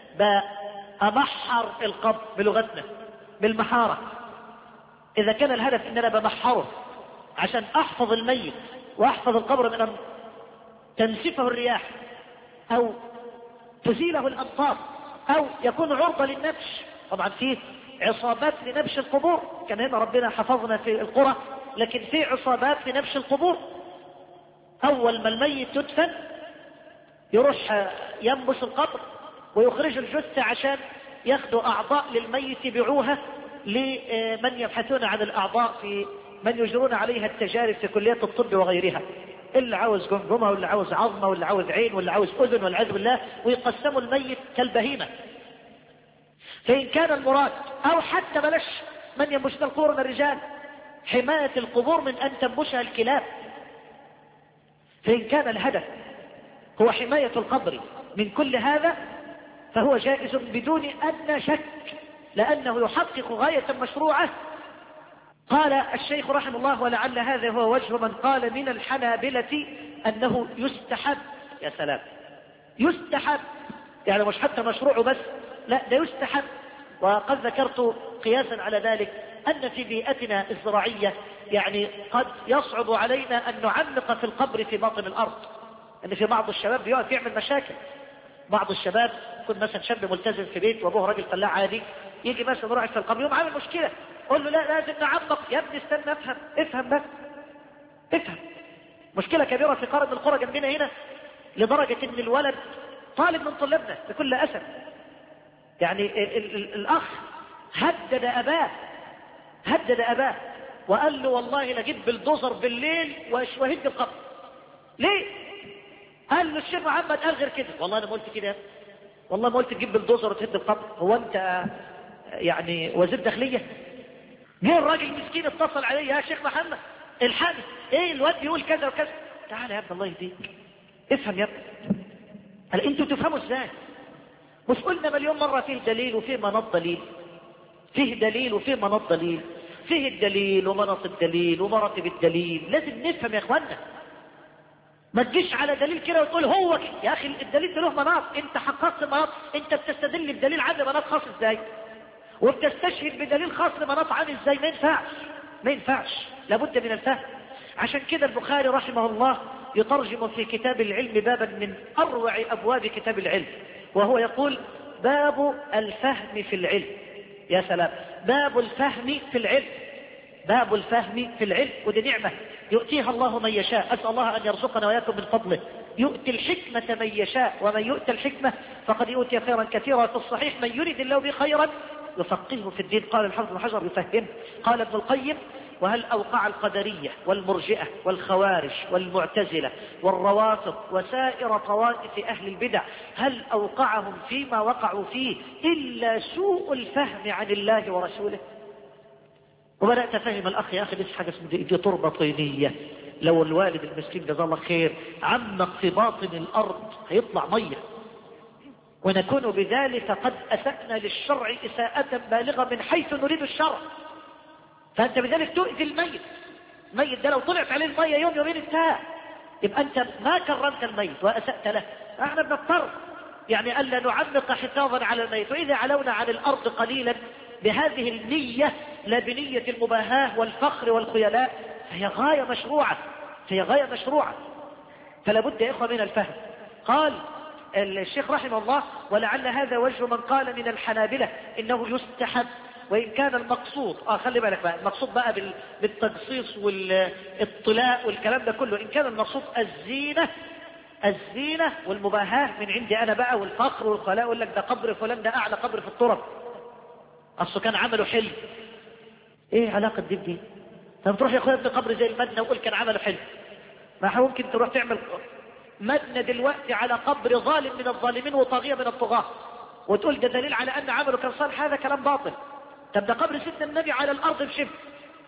بأمحر القبر بلغتنا بالمحارة، إذا كان الهدف أننا بمحره عشان أحفظ الميت وأحفظ القبر من أن تنسفه الرياح أو تزيله الأمطار أو يكون عرضة للنبش، طبعا فيه عصابات لنبش القبور، كان هنا ربنا حفظنا في القرى، لكن فيه عصابات لنبش القبور. أول ما الميت يدفن يروح ينبش القبر ويخرج الجثة عشان ياخدوا أعضاء للميت يبيعوها لمن يبحثون عن الأعضاء، في من يجرون عليها التجارب في كليات الطب وغيرها، اللي عاوز جمجمة واللي عاوز عظمة واللي عاوز عين واللي عاوز أذن والعياذ بالله، ويقسموا الميت كالبهيمة. فإن كان المراد، أو حتى بلاش من ينبش القبور من الرجال، حماية القبور من أن تنبشها الكلاب، فإن كان الهدف هو حماية القبر من كل هذا فهو جائز بدون أدنى شك، لأنه يحقق غاية مشروعة. قال الشيخ رحمه الله: ولعل هذا هو وجه من قال من الحنابلة أنه يستحب. يا سلام، يستحب، يعني مش حتى مشروع بس، لا ده يستحب. وقد ذكرت قياسا على ذلك أن في بيئتنا الزراعية يعني قد يصعب علينا أن نعمق في القبر في باطن الأرض، أن في بعض الشباب بيقف يعمل مشاكل. بعض الشباب يكون مثلا شاب ملتزم في بيت وابوه راجل فلاح عادي، يجي مثلا يروح في القبر يوم عامل مشكلة، قول له لا لازم نعمق. يا ابني استنى، افهم بس، افهم. مشكلة كبيرة في قرى من القرى جنبنا هنا، لدرجة ان الولد طالب من طلابنا بكل أسف، يعني الأخ هدد أباه وقال له والله لجيب بالدوزر بالليل وهد القبر. ليه؟ قال له الشيخ محمد قال غير كده. والله انا ما قلت كده، والله ما قلت تجيب بالدوزر وتهد القبر. هو انت يعني وزير داخليه؟ جه الراجل مسكين اتصل علي: يا شيخ محمد الحقني، ايه الواد بيقول كذا وكذا. تعالى يا ابن الله يهديك، افهم يا ابني. قال انتوا تفهموا ازاي؟ مش قلنا مليون مره فيه دليل وفيه مناط دليل، فيه دليل وفيه مناط دليل، فيه الدليل ومناط الدليل ومراتب الدليل. لازم نفهم يا اخوانا، ما تجيش على دليل كده وتقول هو كده. يا اخي الدليل ده له مناط، انت حققت مناط، انت بتستدل بدليل عن مناط خاص ازاي؟ وبتستشهد بدليل خاص لمناط عام ازاي؟ ما ينفعش، لابد من الفهم. عشان كده البخاري رحمه الله يترجم في كتاب العلم بابا من اروع ابواب كتاب العلم، وهو يقول: باب الفهم في العلم. يا سلام، باب الفهم في العلم، باب الفهم في العلم. ودي نعمة يؤتيها الله من يشاء، أسأل الله أن يرزقنا وإياكم من فضله. يؤتي الحكمة من يشاء، ومن يؤتى الحكمة فقد يؤتي خيرا كثيرا. في الصحيح: من يريد الله به خيرا يفقهه في الدين. قال الحافظ ابن حجر: يفهم. قال ابن القيم: وهل أوقع القدرية والمرجئة والخوارج والمعتزلة والروافض وسائر طوائف أهل البدع، هل أوقعهم فيما وقعوا فيه إلا سوء الفهم عن الله ورسوله؟ وبدأت أفهم الأخ: يا أخي دي حاجة اسمها دي تربة طينية، لو الوالد المسكين جزاه الله خير عمق في باطن الأرض هيطلع مية، ونكون بذلك قد أسأنا للشرع إساءة بالغة من حيث نريد الشرع. فأنت بذلك تؤذي الميت. الميت ده لو طلعت عليه المية يوم يومين انتهى، يبقى أنت ما كرمت الميت وأسأت له. احنا بنضطر يعني ألا نعمق حفاظا على الميت. وإذا علونا عن الأرض قليلا بهذه النية، لا بنية المباهاة والفخر والخيلاء، فهي غاية مشروعة، فلا بد يا إخوة من الفهم. قال الشيخ رحمه الله: ولعل هذا وجه من قال من الحنابلة إنه يستحب، وإن كان المقصود خلي بالك بقى، المقصود بقى بالتجصيص والاطلاء والكلام ده كله، إن كان المقصود الزينة والمباهاة من عندي أنا بقى، والفخر والخلاء، يقول لك ده قبر فلان، ده أعلى قبر في التراب، أصله كان عمله حلو. إيه علاقة دي؟ طب تروح يا أخويا ابن قبر زي المدنة وقول كان عمله حلو. ما ممكن تروح تعمل مدنة دلوقتي على قبر ظالم من الظالمين وطاغية من الطغاة وتقول ده دليل على أن عمله كان صالح؟ هذا كلام باطل. طب ده قبر سيدنا النبي على الأرض بشبه،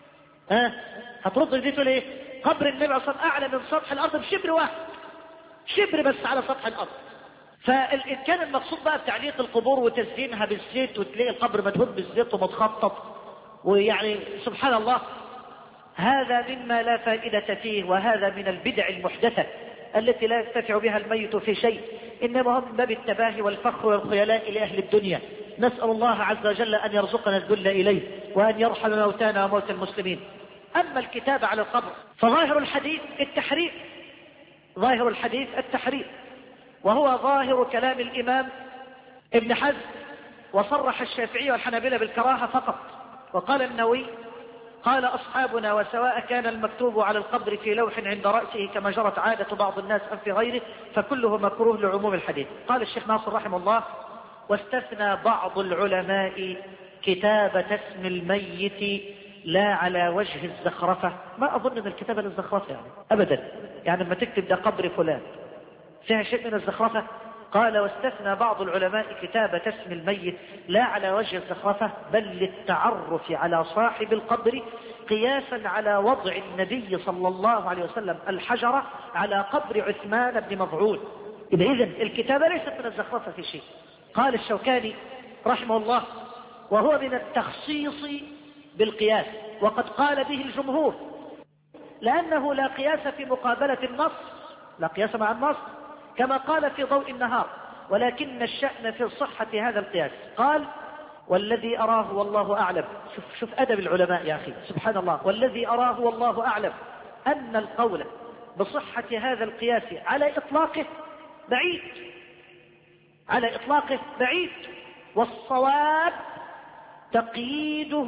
هترد دي تقول ايه؟ قبر النبي عليه الصلاة والسلام اعلى من سطح الارض بشبر واحد، شبر بس على سطح الارض. فإن كان المقصود بقى بتعليق القبور وتزيينها بالزيت وتلاقي القبر مدهون بالزيت ومتخطط، ويعني سبحان الله، هذا مما لا فائدة فيه، وهذا من البدع المحدثة التي لا ينتفع بها الميت في شيء، إنما هم من باب التباهي والفخر والخيلاء لأهل الدنيا. نسأل الله عز وجل أن يرزقنا الذل إليه وأن يرحم موتانا وموتى المسلمين. أما الكتاب على القبر فظاهر الحديث التحريم، ظاهر الحديث التحريم، وهو ظاهر كلام الإمام ابن حزم، وصرح الشافعي والحنابلة بالكراهة فقط. وقال النووي قال أصحابنا وسواء كان المكتوب على القبر في لوح عند رأسه كما جرت عادة بعض الناس أم في غيره فكله مكروه لعموم الحديث. قال الشيخ ناصر رحمه الله واستثنى بعض العلماء كتابة اسم الميت لا على وجه الزخرفة. ما أظن أن الكتابة للزخرفة يعني أبدا، يعني لما تكتب ده قبر فلان فيها شيء من الزخرفة. قال واستثنى بعض العلماء كتابة اسم الميت لا على وجه الزخرفة بل للتعرف على صاحب القبر قياسا على وضع النبي صلى الله عليه وسلم الحجر على قبر عثمان بن مظعون. إذن الكتابة ليست من الزخرفة في شيء. قال الشوكاني رحمه الله وهو من التخصيص بالقياس، وقد قال به الجمهور، لأنه لا قياس في مقابلة النص، لا قياس مع النص كما قال في ضوء النهار، ولكن الشأن في صحة هذا القياس. قال والذي أراه والله أعلم. شوف أدب العلماء يا أخي، سبحان الله. والذي أراه والله أعلم أن القول بصحة هذا القياس على إطلاقه بعيد، على إطلاقه بعيد، والصواب تقييده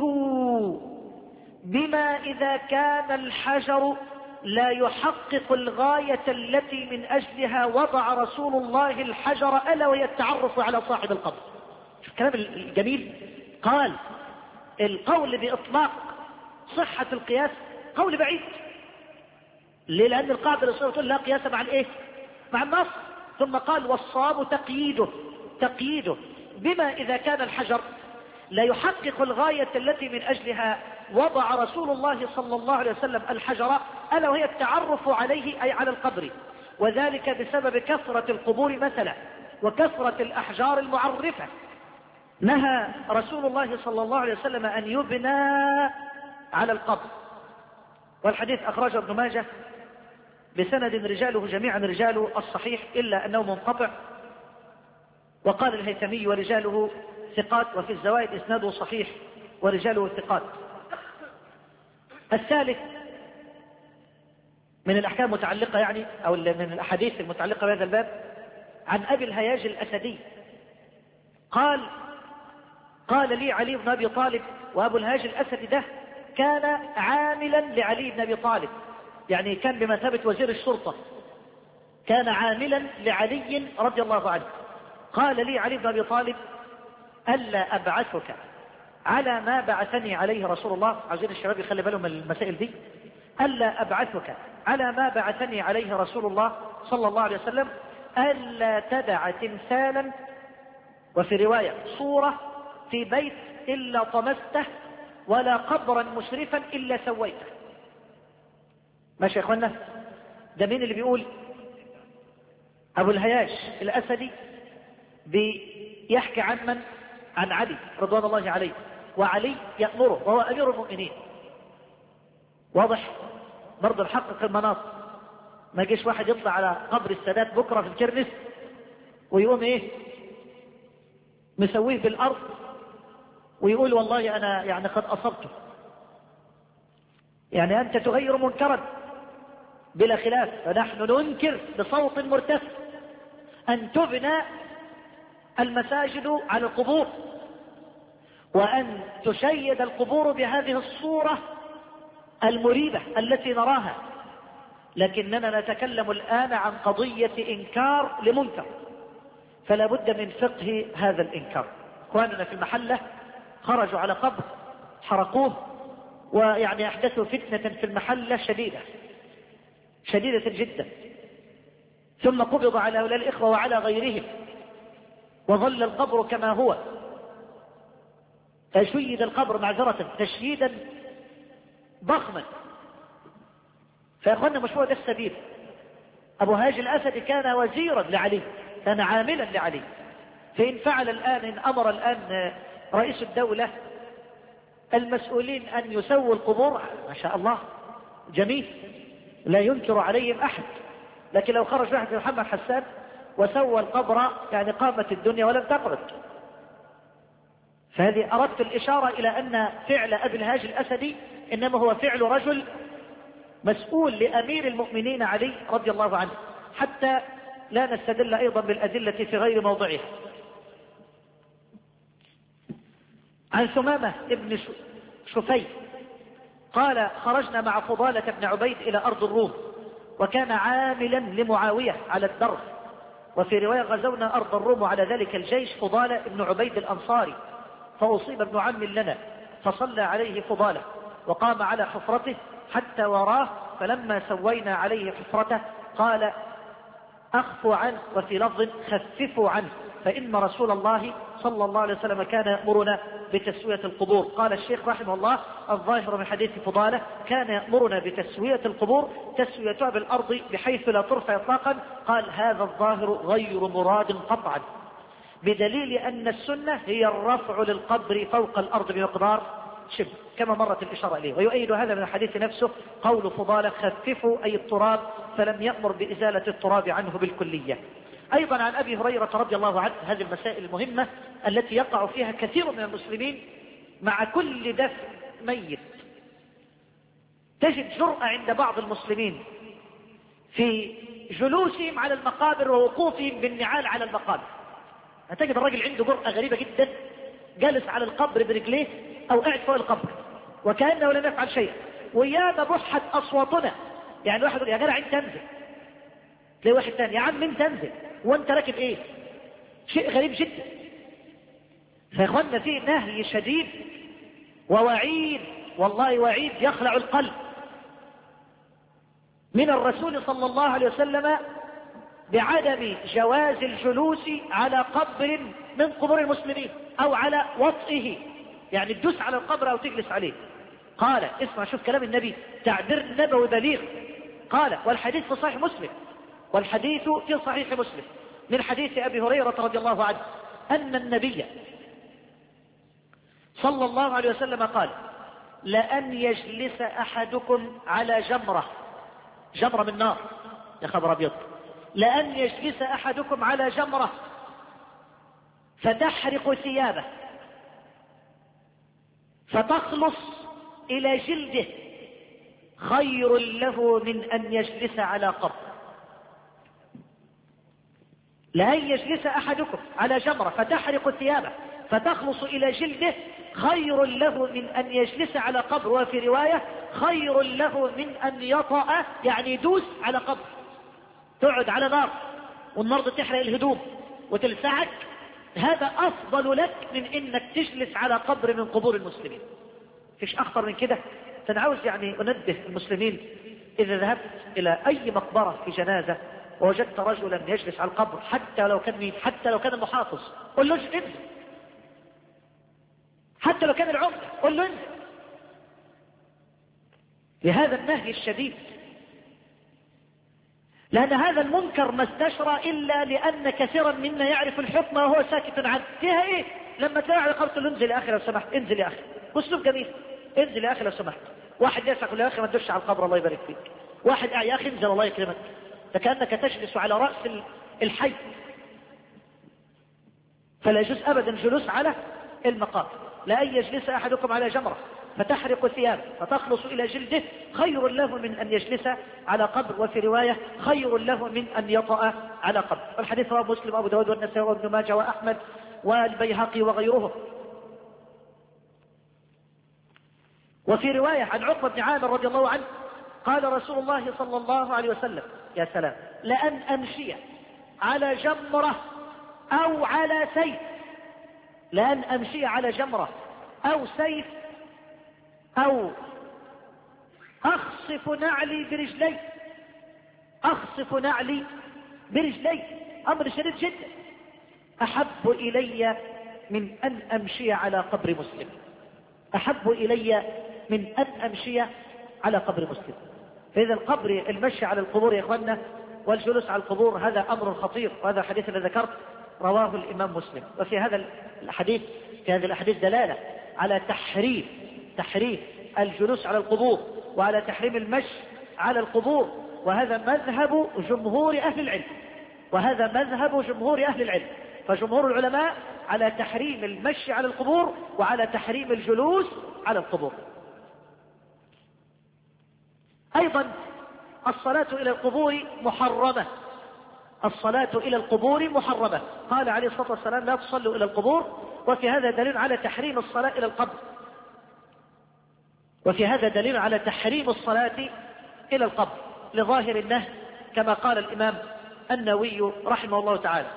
بما إذا كان الحجر لا يحقق الغاية التي من أجلها وضع رسول الله الحجر ألا وهي التعرف على صاحب القبر. شوف الكلام الجميل. قال القول بإطلاق صحة القياس قول بعيد. ليه؟ لأن القاعدة الأصولية تقول لا قياس مع الإيه؟ مع النص. ثم قال والصواب تقييده بما إذا كان الحجر لا يحقق الغاية التي من أجلها وضع رسول الله صلى الله عليه وسلم الحجر ألا وهي التعرف عليه أي على القبر، وذلك بسبب كثرة القبور مثلا وكثرة الأحجار المعرفة. نهى رسول الله صلى الله عليه وسلم أن يبنى على القبر، والحديث أخرجه ابن ماجه بسند رجاله جميعا رجال الصحيح إلا أنه منقطع. وقال الهيثمي ورجاله ثقات، وفي الزوائد إسناده صحيح ورجاله ثقات. الثالث من الأحكام المتعلقة يعني أو من الأحاديث المتعلقة بهذا الباب عن أبي الهياج الأسدي قال لي علي بن أبي طالب، وأبو الهياج الأسدي ده كان عاملا لعلي بن أبي طالب، يعني كان بمثابة وزير الشرطة، كان عاملا لعلي رضي الله عنه. قال لي علي بن أبي طالب ألا أبعثك على ما بعثني عليه رسول الله. عايزين الشباب يخلي بالهم من المسائل دي. ألا أبعثك على ما بعثني عليه رسول الله صلى الله عليه وسلم ألا تدع تمثالا، وفي رواية صورة في بيت إلا طمسته، ولا قبرا مشرفا إلا سويته. ماشي يا إخوانا؟ ده مين اللي بيقول؟ أبو الهياج الأسدي بيحكي عن من؟ عن علي رضوان الله عليه، وعلي يأمره وهو أمير المؤمنين. واضح؟ برضه نحقق المناط. ما يجيش واحد يطلع على قبر السادات بكرة في الكرنس ويقوم ايه مسويه بالأرض ويقول والله أنا يعني قد أصبته. يعني أنت تغير منكرا بلا خلاف، فنحن ننكر بصوت مرتفع أن تبنى المساجد على القبور وأن تشيد القبور بهذه الصورة المريبة التي نراها، لكننا نتكلم الآن عن قضية إنكار لمنكر، فلا بد من فقه هذا الإنكار. إخواننا في المحلة خرجوا على قبر حرقوه، ويعني أحدثوا فتنة في المحلة شديدة جدا، ثم قبض على هؤلاء الإخوة وعلى غيرهم، وظل القبر كما هو. تشيد القبر معذرة تشييدا ضخما. فيا اخوانا مش هو ده السبيل. ابو هاج الاسدي كان وزيرا لعلي، كان عاملا لعلي. فان فعل الان، ان امر الان رئيس الدولة المسؤولين ان يسووا القبور، ما شاء الله جميل، لا ينكر عليهم احد. لكن لو خرج واحد زي محمد حسان وسوى القبر يعني قامت الدنيا ولم تقعد. فهذه اردت الاشارة الى ان فعل ابي الهاج الاسدي انما هو فعل رجل مسؤول لامير المؤمنين علي رضي الله عنه، حتى لا نستدل ايضا بالادلة في غير موضعها. عن ثمامة ابن شفي قال خرجنا مع فضالة بن عبيد الى ارض الروم، وكان عاملا لمعاوية على الدرب. وفي رواية غزونا ارض الروم وعلى ذلك الجيش فضالة بن عبيد الانصاري، فاصيب ابن عم لنا فصلى عليه فضالة وقام على حفرته حتى وراه، فلما سوينا عليه حفرته قال اخفوا عنه، وفي لفظ خففوا عنه، فإن رسول الله صلى الله عليه وسلم كان يأمرنا بتسوية القبور. قال الشيخ رحمه الله الظاهر من حديث فضالة كان يأمرنا بتسوية القبور، تسويتها بالأرض بحيث لا ترفع إطلاقا. قال هذا الظاهر غير مراد قطعا، بدليل أن السنة هي الرفع للقبر فوق الأرض بمقدار شبه، كما مرت الإشارة إليه. ويؤيد هذا من الحديث نفسه قول فضالة خففوا أي التراب، فلم يأمر بإزالة التراب عنه بالكلية. أيضا عن أبي هريرة رضي الله عنه، هذه المسائل المهمة التي يقع فيها كثير من المسلمين مع كل دفن ميت. تجد جرأة عند بعض المسلمين في جلوسهم على المقابر ووقوفهم بالنعال على المقابر. هتجد الرجل عنده جرأة غريبة جدا، جالس على القبر برجليه أو قاعد فوق القبر وكأنه لم يفعل شيء. وياما بحت أصواتنا، يعني واحد يقول يا جدع انت انزل، تلاقي واحد ثاني يا عم انت انزل وانت راكب ايه. شيء غريب جدا. فاخوانا فيه نهي شديد ووعيد، والله وعيد يخلع القلب من الرسول صلى الله عليه وسلم بعدم جواز الجلوس على قبر من قبور المسلمين او على وطئه، يعني تدوس على القبر او تجلس عليه. قال اسمع شوف كلام النبي، تعبير نبوي بليغ. قال والحديث في صحيح مسلم، والحديث في صحيح مسلم من حديث أبي هريرة رضي الله عنه أن النبي صلى الله عليه وسلم قال لأن يجلس أحدكم على جمرة من نار، يا خبر أبيض، لأن يجلس أحدكم على جمرة فتحرق ثيابه فتخلص إلى جلده خير له من أن يجلس على قبر. لأن يجلس أحدكم على جمرة فتحرق ثيابه فتخلص إلى جلده خير له من أن يجلس على قبر. وفي رواية خير له من أن يطأ، يعني يدوس على قبر، تقعد على نار والنار تحرق الهدوم وتلسعك. هذا أفضل لك من أنك تجلس على قبر من قبور المسلمين. فيش أخطر من كده. فأنا عاوز يعني أنبه المسلمين، إذا ذهبت إلى أي مقبرة في جنازة ووجدت رجلا يجلس على القبر، حتى لو كان مين، حتى لو كان المحافظ، قل له انزل، حتى لو كان العمدة قل له انزل. لهذا النهي الشديد، لأن هذا المنكر ما استشرى إلا لأن كثيرا منا يعرف الحكم وهو ساكت عنه. فيها إيه لما تلاقي على قبر له انزل يا أخي لو سمحت، انزل يا أخي، أسلوب جميل، انزل يا أخي لو سمحت. واحد يسعى يقول يا أخي ما تدوش على القبر الله يبارك فيك. واحد يا أخي انزل الله يكرمك، فكأنك تجلس على رأس الحي. فلا يجوز أبدا جلوس على المقابر. لأن يجلس أحدكم على جمرة فتحرق ثيابه فتخلص إلى جلده خير له من أن يجلس على قبر. وفي رواية خير له من أن يطأ على قبر. والحديث رواه مسلم وأبو داود والنسائي وابن ماجه وأحمد والبيهقي وغيرهم. وفي رواية عن عقبة بن عامر رضي الله عنه قال رسول الله صلى الله عليه وسلم يا سلام لأن أمشي على جمرة أو على سيف، لأن أمشي على جمرة أو سيف أو أخصف نعلي برجلي، أخصف نعلي برجلي، أمر شديد جدا، أحب إلي من أن أمشي على قبر مسلم، أحب إلي من أن أمشي على قبر مسلم. فإذا القبر المشي على القبور يا إخواننا والجلوس على القبور هذا أمر خطير، وهذا الحديث الذي ذكرت رواه الإمام مسلم. وفي هذا الحديث في هذه الأحاديث دلالة على تحريم الجلوس على القبور وعلى تحريم المشي على القبور، وهذا مذهب جمهور أهل العلم. فجمهور العلماء على تحريم المشي على القبور وعلى تحريم الجلوس على القبور. أيضا الصلاة إلى القبور محرمة. قال عليه الصلاة والسلام لا تصلوا إلى القبور، وفي هذا دليل على تحريم الصلاة إلى القبر لظاهر النهي كما قال الإمام النووي رحمه الله تعالى.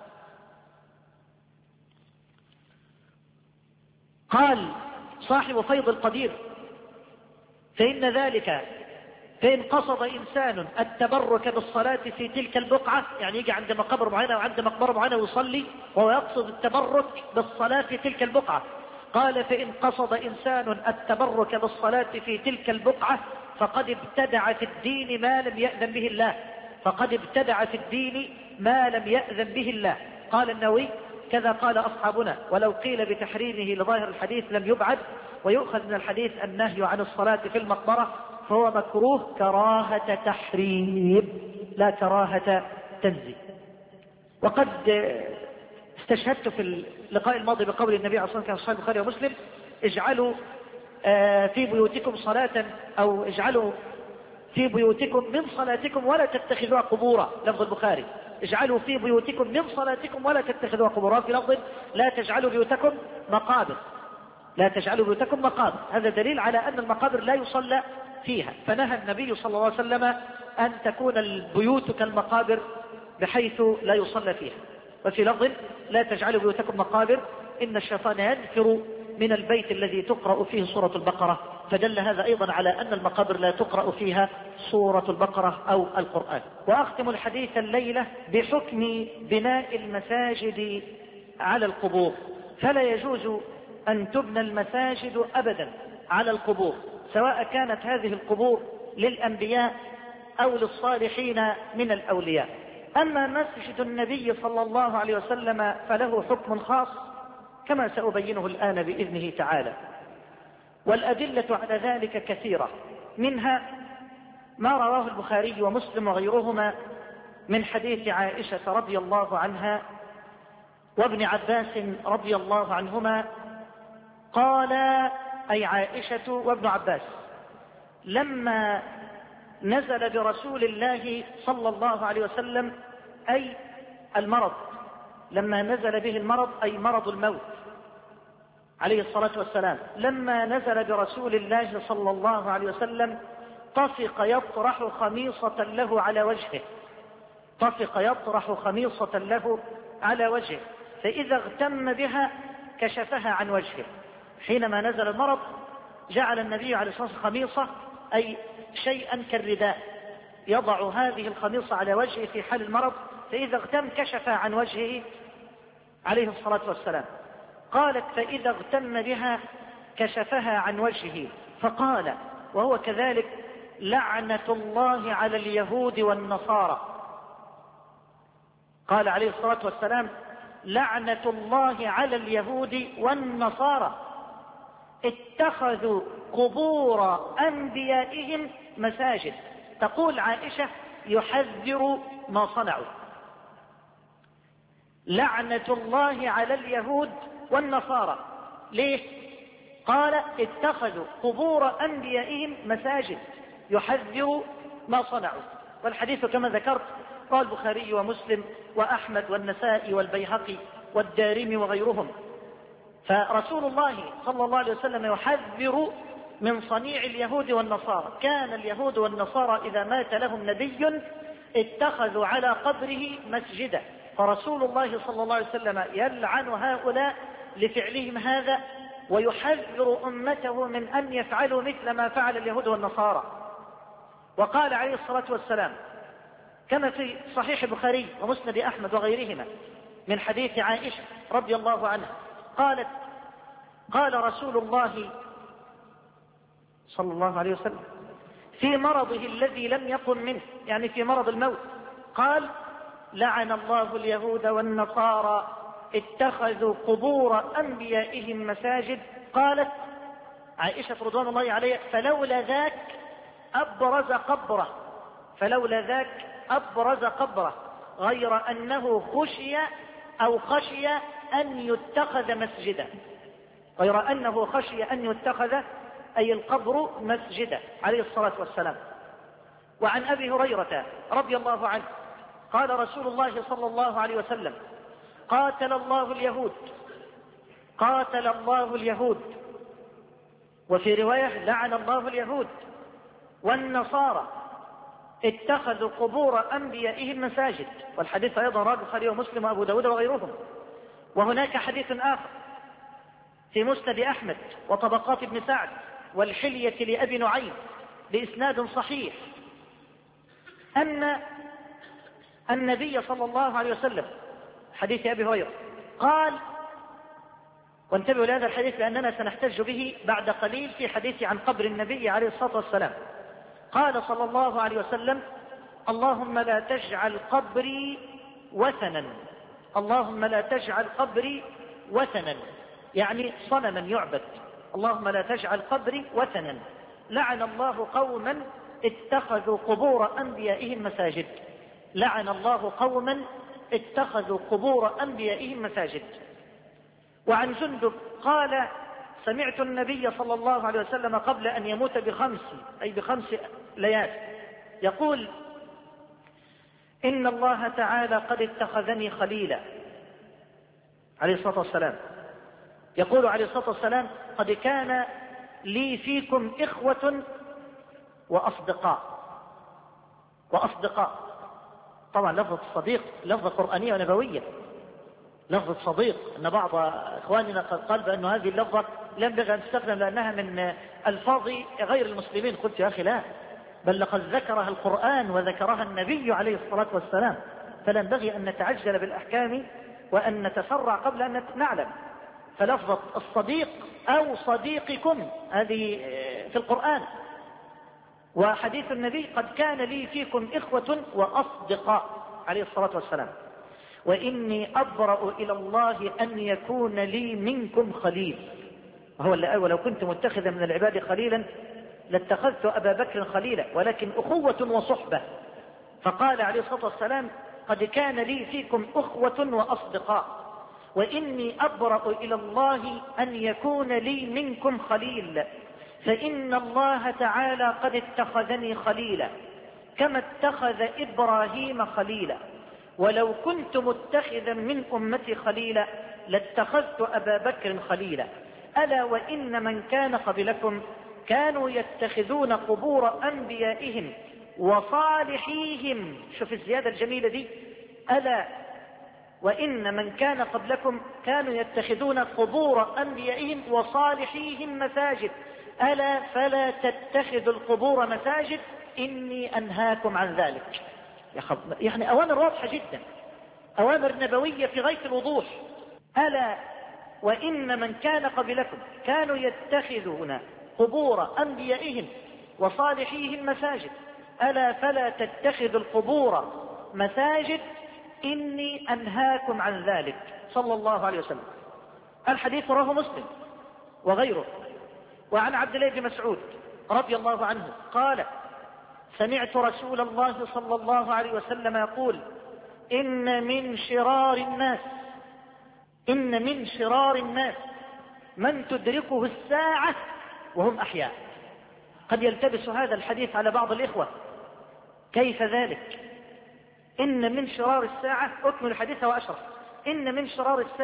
قال صاحب فيض القدير فإن قصد إنسان التبرك بالصلاة في تلك البقعة، يعني يجي عند مقبرة معينة وعند مقبرة معينة ويصلي وهو يقصد التبرك بالصلاة في تلك البقعة، قال فإن قصد إنسان التبرك بالصلاة في تلك البقعة فقد ابتدع في الدين ما لم يأذن به الله. قال النووي كذا قال أصحابنا، ولو قيل بتحريمه لظاهر الحديث لم يبعد، ويؤخذ من الحديث النهي عن الصلاة في المقبرة، فهو مكروه كراهة تحريم لا كراهة تنزيه. وقد استشهدت في اللقاء الماضي بقول النبي عليه الصلاة والسلام في صحيح البخاري ومسلم اجعلوا في بيوتكم صلاة، أو اجعلوا في بيوتكم من صلاتكم ولا تتخذوها قبورا، لفظ البخاري اجعلوا في بيوتكم من صلاتكم ولا تتخذوها قبورا، في لفظ لا تجعلوا بيوتكم مقابر. هذا دليل على أن المقابر لا يصلى فيها، فنهى النبي صلى الله عليه وسلم أن تكون البيوت كالمقابر بحيث لا يصلى فيها. وفي لفظ لا تجعلوا بيوتكم مقابر إن الشيطان ينفر من البيت الذي تقرأ فيه سورة البقرة، فدل هذا أيضا على أن المقابر لا تقرأ فيها سورة البقرة أو القرآن. وأختم الحديث الليلة بحكم بناء المساجد على القبور. فلا يجوز أن تبنى المساجد أبدا على القبور، سواء كانت هذه القبور للأنبياء أو للصالحين من الأولياء. أما مسجد النبي صلى الله عليه وسلم فله حكم خاص كما سأبينه الآن بإذنه تعالى، والأدلة على ذلك كثيرة، منها ما رواه البخاري ومسلم وغيرهما من حديث عائشة رضي الله عنها وابن عباس رضي الله عنهما قال، أي عائشة وابن عباس، لما نزل برسول الله صلى الله عليه وسلم أي المرض، لما نزل به المرض أي مرض الموت عليه الصلاة والسلام، لما نزل برسول الله صلى الله عليه وسلم طفق يطرح خميصة له على وجهه، فإذا اغتم بها كشفها عن وجهه. حينما نزل المرض جعل النبي عليه الصلاة والسلام خميصة، أي شيئا كالرداء، يضع هذه الخميصة على وجهه في حال المرض، فإذا اغتم كشف عن وجهه عليه الصلاة والسلام. قالت فإذا اغتم بها كشفها عن وجهه، فقال وهو كذلك لعنة الله على اليهود والنصارى. قال عليه الصلاة والسلام لعنة الله على اليهود والنصارى اتخذوا قبور أنبيائهم مساجد. تقول عائشة يحذر ما صنعوا، لعنة الله على اليهود والنصارى. ليه؟ قال اتخذوا قبور أنبيائهم مساجد، يحذر ما صنعوا. والحديث كما ذكرت قال البخاري ومسلم وأحمد والنسائي والبيهقي والدارمي وغيرهم. فرسول الله صلى الله عليه وسلم يحذر من صنيع اليهود والنصارى. كان اليهود والنصارى إذا مات لهم نبي اتخذوا على قبره مسجدا، فرسول الله صلى الله عليه وسلم يلعن هؤلاء لفعلهم هذا، ويحذر أمته من أن يفعلوا مثل ما فعل اليهود والنصارى. وقال عليه الصلاة والسلام كما في صحيح البخاري ومسند أحمد وغيرهما من حديث عائشة رضي الله عنها قالت قال رسول الله صلى الله عليه وسلم في مرضه الذي لم يقم منه، يعني في مرض الموت، قال: لعن الله اليهود والنصارى اتخذوا قبور أنبيائهم مساجد. قالت عائشة رضوان الله عليها: فلولا ذاك أبرز قبره، فلولا ذاك أبرز قبره، غير أنه خشي أن يتخذ مسجدا، غير أنه خشي أن يتخذ أي القبر مسجدا عليه الصلاة والسلام. وعن أبي هريرة رضي الله عنه قال رسول الله صلى الله عليه وسلم: قاتل الله اليهود، قاتل الله اليهود، وفي رواية: لعن الله اليهود والنصارى اتخذوا قبور أنبيائهم مساجد. والحديث أيضا رواه البخاري ومسلم وأبو داود وغيرهم. وهناك حديث آخر في مسند أحمد وطبقات ابن سعد والحلية لأبي نعيم بإسناد صحيح أن النبي صلى الله عليه وسلم، حديث أبي هريرة، قال، وانتبهوا لهذا الحديث لأننا سنحتج به بعد قليل في حديث عن قبر النبي عليه الصلاة والسلام، قال صلى الله عليه وسلم: اللهم لا تجعل قبري وثنا، اللهم لا تجعل قبري وثنا، يعني صنما يعبد، اللهم لا تجعل قبري وثنا. لعن الله قوما اتخذوا قبور أنبيائهم مساجد، لعن الله قوما اتخذوا قبور أنبيائهم مساجد. وعن جندب قال: سمعت النبي صلى الله عليه وسلم قبل أن يموت بخمس ليال يقول: إن الله تعالى قد اتخذني خليلا، عليه الصلاة والسلام، يقول عليه الصلاة والسلام: قد كان لي فيكم إخوة وأصدقاء. طبعا لفظة الصديق لفظة قرآنية ونبوية، لفظة صديق، أن بعض إخواننا قد قال بأن هذه اللفظة لا ينبغي أن تستخدم لأنها من ألفاظ غير المسلمين. قلت يا أخي لا، بل لقد ذكرها القرآن وذكرها النبي عليه الصلاة والسلام، فلا ينبغي أن نتعجل بالأحكام وأن نتسرع قبل أن نعلم. فلفظة الصديق أو صديقكم هذه في القرآن. وحديث النبي: قد كان لي فيكم إخوة وأصدقاء، عليه الصلاة والسلام، وإني أبرأ إلى الله أن يكون لي منكم خليل. وهو اللي قال: ولو كنت متخذا من العباد خليلا لاتخذت أبا بكر خليلا، ولكن أخوة وصحبة. فقال عليه الصلاة والسلام: قد كان لي فيكم أخوة وأصدقاء، وإني أبرأ إلى الله أن يكون لي منكم خليل، فإن الله تعالى قد اتخذني خليلا كما اتخذ إبراهيم خليلا، ولو كنت متخذا من أمتي خليلا لاتخذت أبا بكر خليلا. ألا وإن من كان قبلكم كانوا يتخذون قبور أنبيائهم وصالحيهم. شوف الزيادة الجميلة دي: ألا وإن من كان قبلكم كانوا يتخذون قبور أنبيائهم وصالحيهم مساجد، ألا فلا تتخذوا القبور مساجد إني أنهاكم عن ذلك. يعني أوامر واضحة جدا، أوامر نبوية في غاية الوضوح. ألا وإن من كان قبلكم كانوا يتخذون قبور أنبيائهم وصالحيهم مساجد، ألا فلا تتخذوا القبور مساجد إني أنهاكم عن ذلك، صلى الله عليه وسلم. الحديث رواه مسلم وغيره. وعن عبد الله بن مسعود رضي الله عنه قال: سمعت رسول الله صلى الله عليه وسلم يقول: إن من شرار الناس من تدركه الساعة وهم أحياء. قد يلتبس هذا الحديث على بعض الإخوة، كيف ذلك؟ إن من شرار الساعة، أكمل الحديث وأشرح. إن من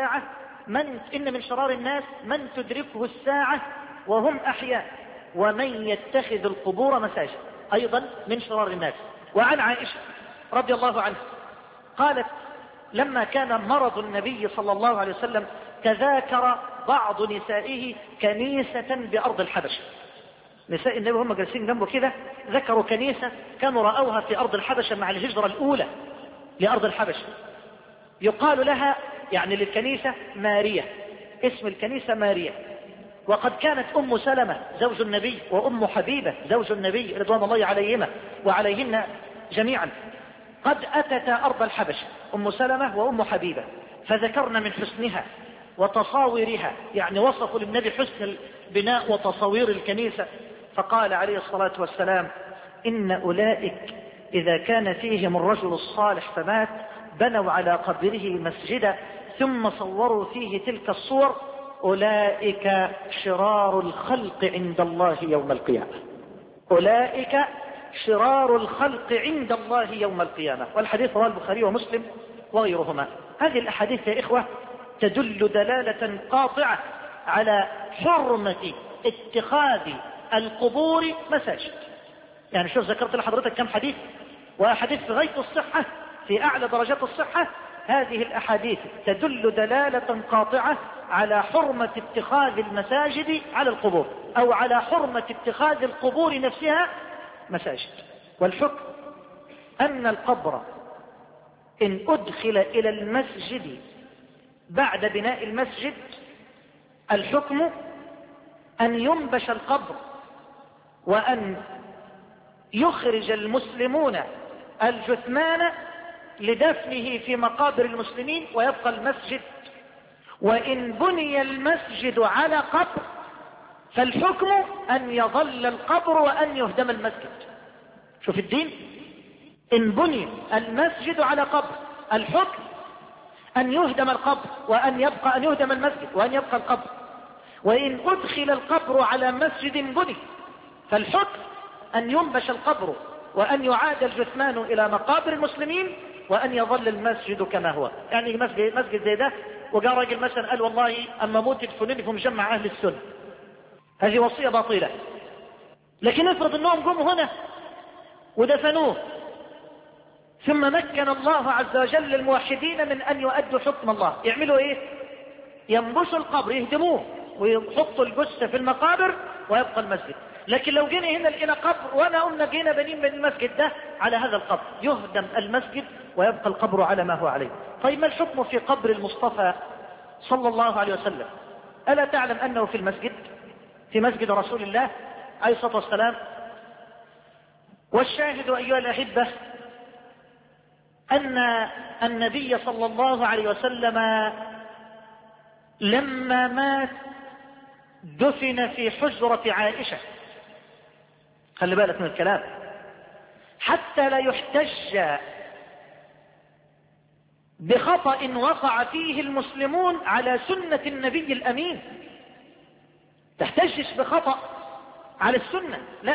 شرار الناس من تدركه الساعة وهم أحياء ومن يتخذ القبور مساجد، أيضا من شرار الناس. وعن عائشة رضي الله عنها قالت: لما كان مرض النبي صلى الله عليه وسلم تذاكر بعض نسائه كنيسة بأرض الحبشة. نساء النبي هم جالسين جنبه كده ذكروا كنيسة كانوا رأوها في أرض الحبشة مع الهجرة الأولى لأرض الحبشة، يقال لها يعني للكنيسة ماريا، اسم الكنيسة ماريا. وقد كانت أم سلمة زوج النبي وأم حبيبة زوج النبي رضوان الله عليهما وعليهن جميعا قد أتتا أرض الحبشة، أم سلمة وأم حبيبة، فذكرن من حسنها وتصاويرها، يعني وصفوا للنبي حسن البناء وتصاوير الكنيسة، فقال عليه الصلاة والسلام: إن أولئك إذا كان فيهم الرجل الصالح فمات بنوا على قبره مسجدا ثم صوروا فيه تلك الصور، أولئك شرار الخلق عند الله يوم القيامة. أولئك شرار الخلق عند الله يوم القيامة. والحديث رواه البخاري ومسلم وغيرهما. هذه الأحاديث يا إخوة تدل دلالة قاطعة على حرمة اتخاذ القبور مساجد. يعني شوف ذكرت لحضرتك كم حديث، وأحاديث في غاية الصحة في أعلى درجات الصحة. هذه الأحاديث تدل دلالة قاطعة على حرمة اتخاذ المساجد على القبور، أو على حرمة اتخاذ القبور نفسها مساجد. والحكم أن القبر إن أدخل إلى المسجد بعد بناء المسجد، الحكم أن ينبش القبر وأن يخرج المسلمون الجثمان لدفنه في مقابر المسلمين ويبقى المسجد. وإن بني المسجد على قبر فالحكم أن يظل القبر وأن يهدم المسجد. شوف الدين، إن بني المسجد على قبر الحكم أن يهدم القبر وأن يبقى، أن يهدم المسجد وأن يبقى القبر. وإن أدخل القبر على مسجد بني فالحكم أن ينبش القبر وأن يعاد الجثمان إلى مقابر المسلمين وأن يظل المسجد كما هو. يعني مسجد زي ده وقال راجل مثلا قال والله أما موت ادفنوني في مجمع أهل السنة، هذه وصية باطلة. لكن افرض أنهم قوموا هنا ودفنوه، ثم مكن الله عز وجل للموحدين من أن يؤدوا حكم الله، يعملوا إيه؟ ينبشوا القبر، يهدموه ويحطوا الجثة في المقابر ويبقى المسجد. لكن لو جينا هنا لقينا قبر وانا قلنا جينا بنين من المسجد ده على هذا القبر، يهدم المسجد ويبقى القبر على ما هو عليه. طيب ما الحكم في قبر المصطفى صلى الله عليه وسلم؟ ألا تعلم أنه في المسجد، في مسجد رسول الله عليه الصلاة والسلام؟ والشاهد أيها الأحبة أن النبي صلى الله عليه وسلم لما مات دفن في حجرة عائشة. خلي بالك من الكلام حتى لا يحتج بخطأ وقع فيه المسلمون على سنة النبي الأمين. تحتجش بخطأ على السنة، لا.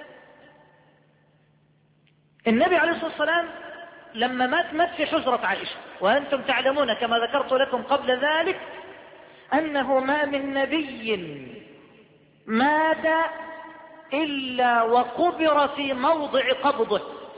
النبي عليه الصلاة والسلام لما مات في حجرة عائشة، وأنتم تعلمون كما ذكرت لكم قبل ذلك أنه ما من نبي مات إلا وقبر في موضع قبضه،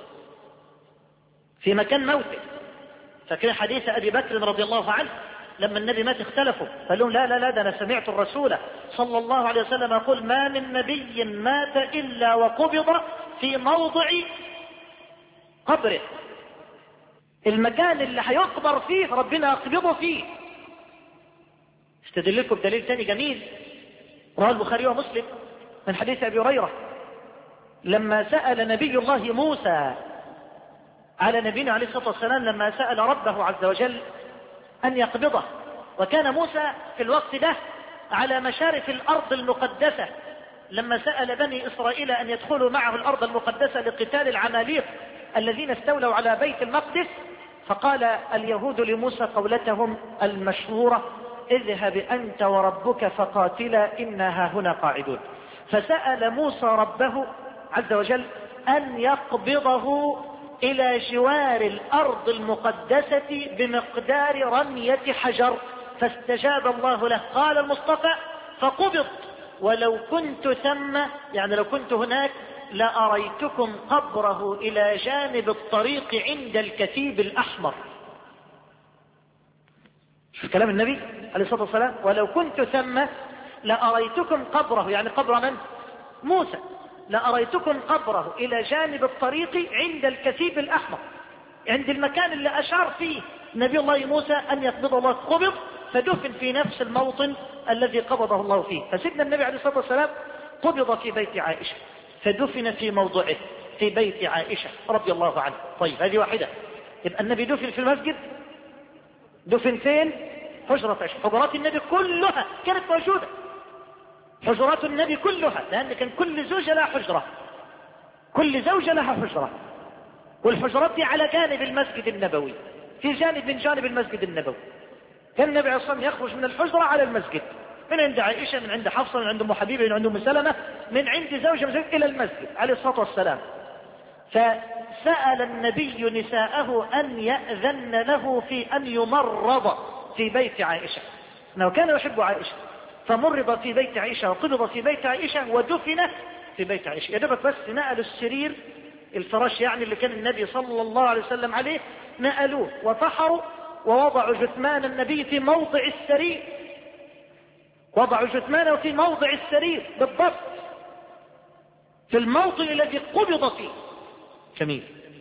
في مكان موته. فكان حديث أبي بكر رضي الله عنه لما النبي مات اختلفوا، قال لهم لا ده أنا سمعت الرسول صلى الله عليه وسلم يقول ما من نبي مات إلا وقبض في موضع قبره. المكان اللي هيقبر فيه ربنا يقبضه فيه. استدل لكم بدليل ثاني جميل رواه البخاري ومسلم من حديث أبي هريرة لما سأل نبي الله موسى على نبينا عليه الصلاة والسلام، لما سأل ربه عز وجل أن يقبضه، وكان موسى في الوقت ده على مشارف الأرض المقدسة، لما سأل بني إسرائيل أن يدخلوا معه الأرض المقدسة لقتال العماليق الذين استولوا على بيت المقدس، فقال اليهود لموسى قولتهم المشهورة اذهب أنت وربك فقاتلا إنا هاهنا قاعدون. فسأل موسى ربه عز وجل أن يقبضه إلى جوار الأرض المقدسة بمقدار رمية حجر، فاستجاب الله له. قال المصطفى فقبض ولو كنت ثم، يعني لو كنت هناك لأريتكم قبره إلى جانب الطريق عند الكثيب الأحمر. شوف كلام النبي عليه الصلاة والسلام، ولو كنت ثم لأريتكم قبره، يعني قبر من؟ موسى. لأريتكم قبره إلى جانب الطريق عند الكثيب الأحمر، عند المكان اللي أشار فيه نبي الله موسى أن يقبض الله. قبض فدفن في نفس الموطن الذي قبضه الله فيه. فسيدنا النبي عليه الصلاة والسلام قبض في بيت عائشة فدفن في موضعه في بيت عائشة رضي الله عنه. طيب هذه واحدة. يبقى النبي دفن في المسجد، دفن فين؟ حجرة عائشة. حجرات النبي كلها كانت موجودة، حجرات النبي كلها، لأن كان كل زوجة لها حجرة، كل زوجة لها حجرة، والحجرات دي على جانب المسجد النبوي، في جانب من جانب المسجد النبوي. كان النبي عليه الصلاة والسلام يخرج من الحجرة على المسجد، من عند عائشة، من عند حفصة، من عند أم حبيبة، من عند أم سلمة، من عند زوجة من إلى المسجد عليه الصلاة والسلام. فسأل النبي نساءه أن يأذن له في أن يمرض في بيت عائشة، أنه كان يحب عائشة، فمرض في بيت عائشة وقبض في بيت عائشة ودفن في بيت عائشة. يا دوبك بس نقلوا السرير، الفراش يعني اللي كان النبي صلى الله عليه وسلم عليه، نقلوه وطحروا ووضعوا جثمان النبي في موضع السرير، وضعوا جثمانه في موضع السرير بالضبط في الموطن الذي قبض فيه. جميل.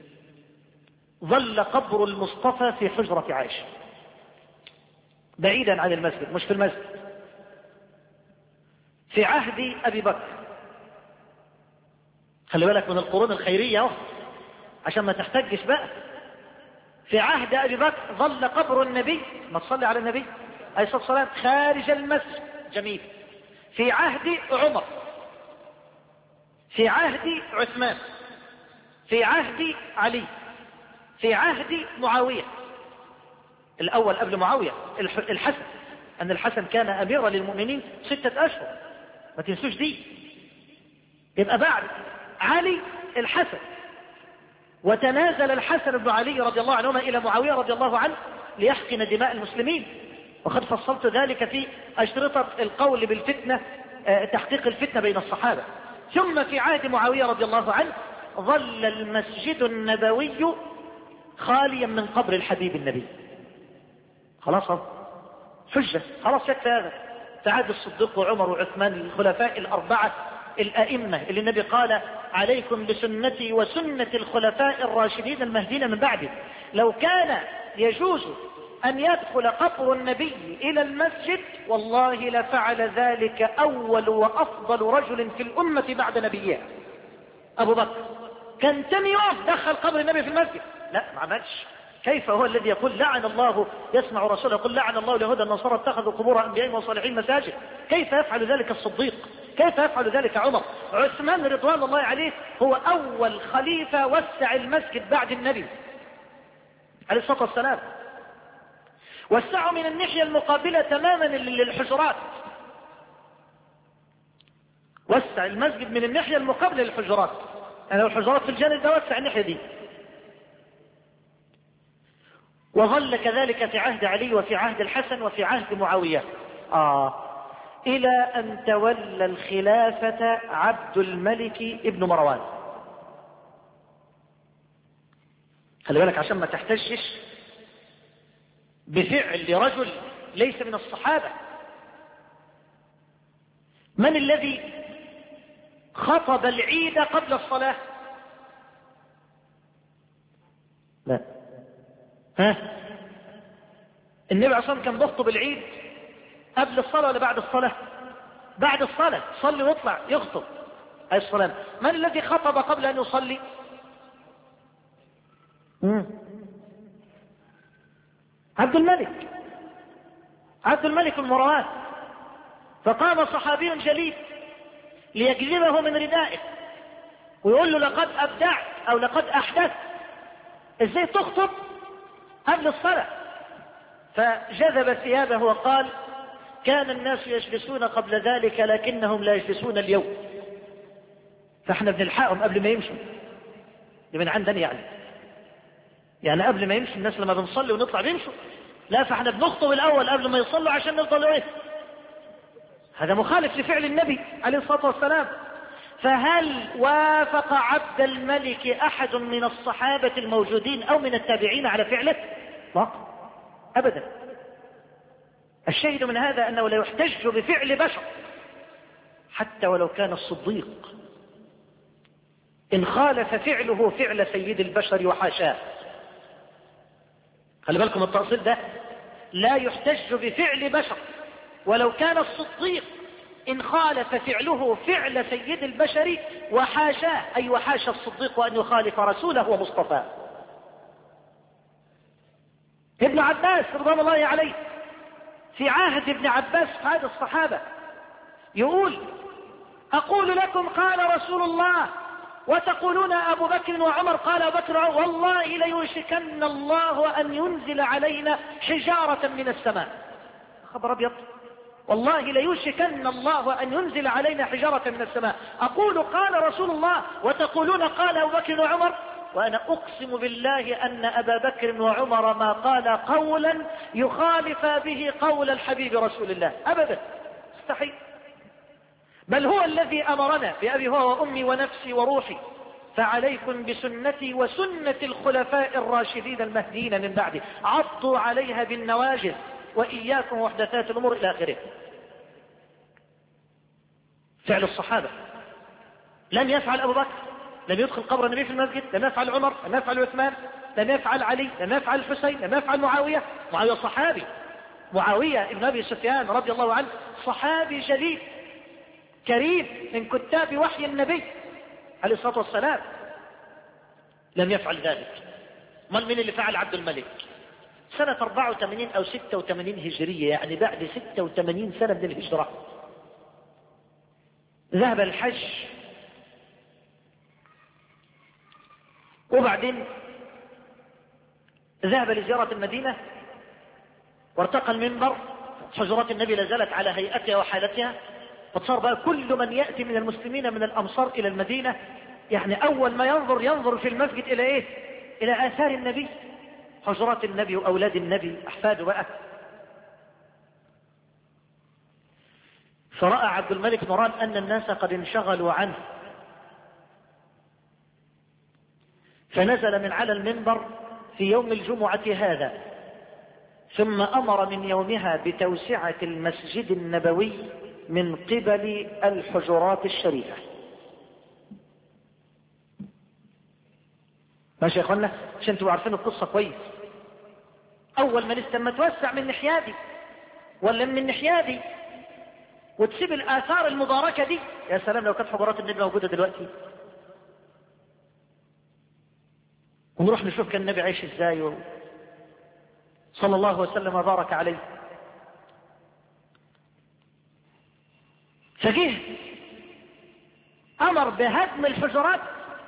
ظل قبر المصطفى في حجرة عائشة بعيدا عن المسجد، مش في المسجد، في عهد أبي بكر. خلي بالك من القرون الخيرية عشان ما تحتجش بقى. في عهد أبي بكر ظل قبر النبي، ما تصلي على النبي عليه الصلاة والسلام، خارج المسجد. جميل. في عهد عمر، في عهد عثمان، في عهد علي، في عهد معاوية الأول قبل معاوية، الحسن، أن الحسن كان أميرا للمؤمنين 6 أشهر، ما تنسوش دي. يبقى بعد علي الحسن، وتنازل الحسن بن علي رضي الله عنهما إلى معاوية رضي الله عنه ليحقن دماء المسلمين، وقد فصلت ذلك في أشرطة القول بالفتنة، تحقيق الفتنة بين الصحابة. ثم في عهد معاوية رضي الله عنه ظل المسجد النبوي خاليا من قبر الحبيب النبي. خلاص حجة، خلاص يكفي هذا. في عهد الصديق وعمر وعثمان الخلفاء الأربعة الأئمة اللي النبي قال عليكم بسنتي وسنة الخلفاء الراشدين المهديين من بعدي. لو كان يجوز أن يدخل قبر النبي إلى المسجد والله لفعل ذلك أول وأفضل رجل في الأمة بعد نبيها، أبو بكر. كان ثاني يوم دخل قبر النبي في المسجد، لا ما عملش. كيف هو الذي يقول لعن الله، يسمع رسوله يقول لعن الله اليهود النصارى اتخذوا قبور أنبيائهم وصالحين مساجد؟ كيف يفعل ذلك الصديق؟ كيف يفعل ذلك عمر؟ عثمان رضوان الله عليه هو أول خليفة وسع المسجد بعد النبي عليه الصلاة والسلام، وسعوا من الناحية المقابلة تماما للحجرات، وسع المسجد من الناحية المقابلة للحجرات، يعني لو الحجرات في الجانب ده وسع الناحية دي. وظل كذلك في عهد علي وفي عهد الحسن وفي عهد معاوية إلى أن تولى الخلافة عبد الملك ابن مروان. خلي بالك عشان ما تحتجش بفعل رجل ليس من الصحابة. من الذي خطب العيد قبل الصلاة؟ لا، النبي عليه الصلاة والسلام كان بيخطب العيد قبل الصلاة ولا بعد الصلاة؟ بعد الصلاة، صلي واطلع يخطب عليه الصلاة. من الذي خطب قبل أن يصلي؟ عبد الملك، عبد الملك بن مروان. فقام صحابي جليل ليجذبه من ردائه ويقول له لقد أبدعت أو لقد أحدثت، ازاي تخطب قبل الصلاة؟ فجذب ثيابه وقال كان الناس يجلسون قبل ذلك لكنهم لا يجلسون اليوم، فاحنا بنلحقهم قبل ما يمشوا. دي من عندنا يعني قبل ما يمشوا الناس لما بنصلي ونطلع بيمشوا، لا فاحنا بنخطب الأول قبل ما يصلوا عشان نفضل هذا مخالف لفعل النبي عليه الصلاة والسلام. فهل وافق عبد الملك أحد من الصحابة الموجودين أو من التابعين على فعله؟ لا أبدا. الشاهد من هذا أنه لا يحتج بفعل بشر حتى ولو كان الصديق إن خالف فعله فعل سيد البشر وحاشاه. خلي بالكم التأصيل ده لا يحتج بفعل بشر، ولو كان الصديق إن خالف فعله فعل سيد البشر وحاشاه، أي وحاشا الصديق أن يخالف رسوله ومصطفاه. ابن عباس رضوان الله عليه في عهد ابن عباس في عهد الصحابة يقول: أقول لكم قال رسول الله وتقولون أبو بكر وعمر، قال أبو بكر وعمر: والله ليوشكن الله أن ينزل علينا حجارة من السماء. خبر أبيض، والله ليوشكن الله أن ينزل علينا حجارة من السماء. أقول قال رسول الله وتقولون قال أبو بكر وعمر، وأنا أقسم بالله أن أبا بكر وعمر ما قال قولا يخالف به قول الحبيب رسول الله أبدا، مستحيل. بل هو الذي أمرنا بأبي هو وأمي ونفسي وروحي: فعليكم بسنتي وسنة الخلفاء الراشدين المهديين من بعدي، عضوا عليها بالنواجذ وإياكم محدثات الأمور إلى آخره. فعل الصحابة. لم يفعل أبو بكر، لم يدخل قبر النبي في المسجد، لم يفعل عمر، لم يفعل عثمان، لم يفعل علي، لم يفعل الحسين، لم يفعل معاوية. معاوية صحابي، معاوية ابن أبي سفيان رضي الله عنه صحابي جليل كريم من كتاب وحي النبي عليه الصلاة والسلام، لم يفعل ذلك. من اللي فعل؟ عبد الملك سنة 84 أو 86 هجرية، يعني بعد 86 سنة من الهجرة. ذهب الحج وبعدين ذهب لزيارة المدينة وارتقى المنبر. حجرات النبي لازالت على هيئتها وحالتها، فصار بقى كل من يأتي من المسلمين من الأمصار إلى المدينة يعني أول ما ينظر في المسجد إلى إيه؟ إلى آثار النبي، حجرات النبي وأولاد النبي أحفاده بقى. فرأى عبد الملك نوران أن الناس قد انشغلوا عنه، فنزل من على المنبر في يوم الجمعة هذا، ثم أمر من يومها بتوسعة المسجد النبوي من قبل الحجرات الشريفة. ماشي يا اخوانا، عشان تبقوا عارفين القصة كويس. أول ما لما توسع من نحيادي ولا من نحيادي وتسيب الآثار المباركة دي، يا سلام لو كانت حجرات النبي موجودة دلوقتي ونروح نشوف كان النبي عايش ازاي صلى الله وسلم وبارك عليه. فجه أمر بهدم الحجرات،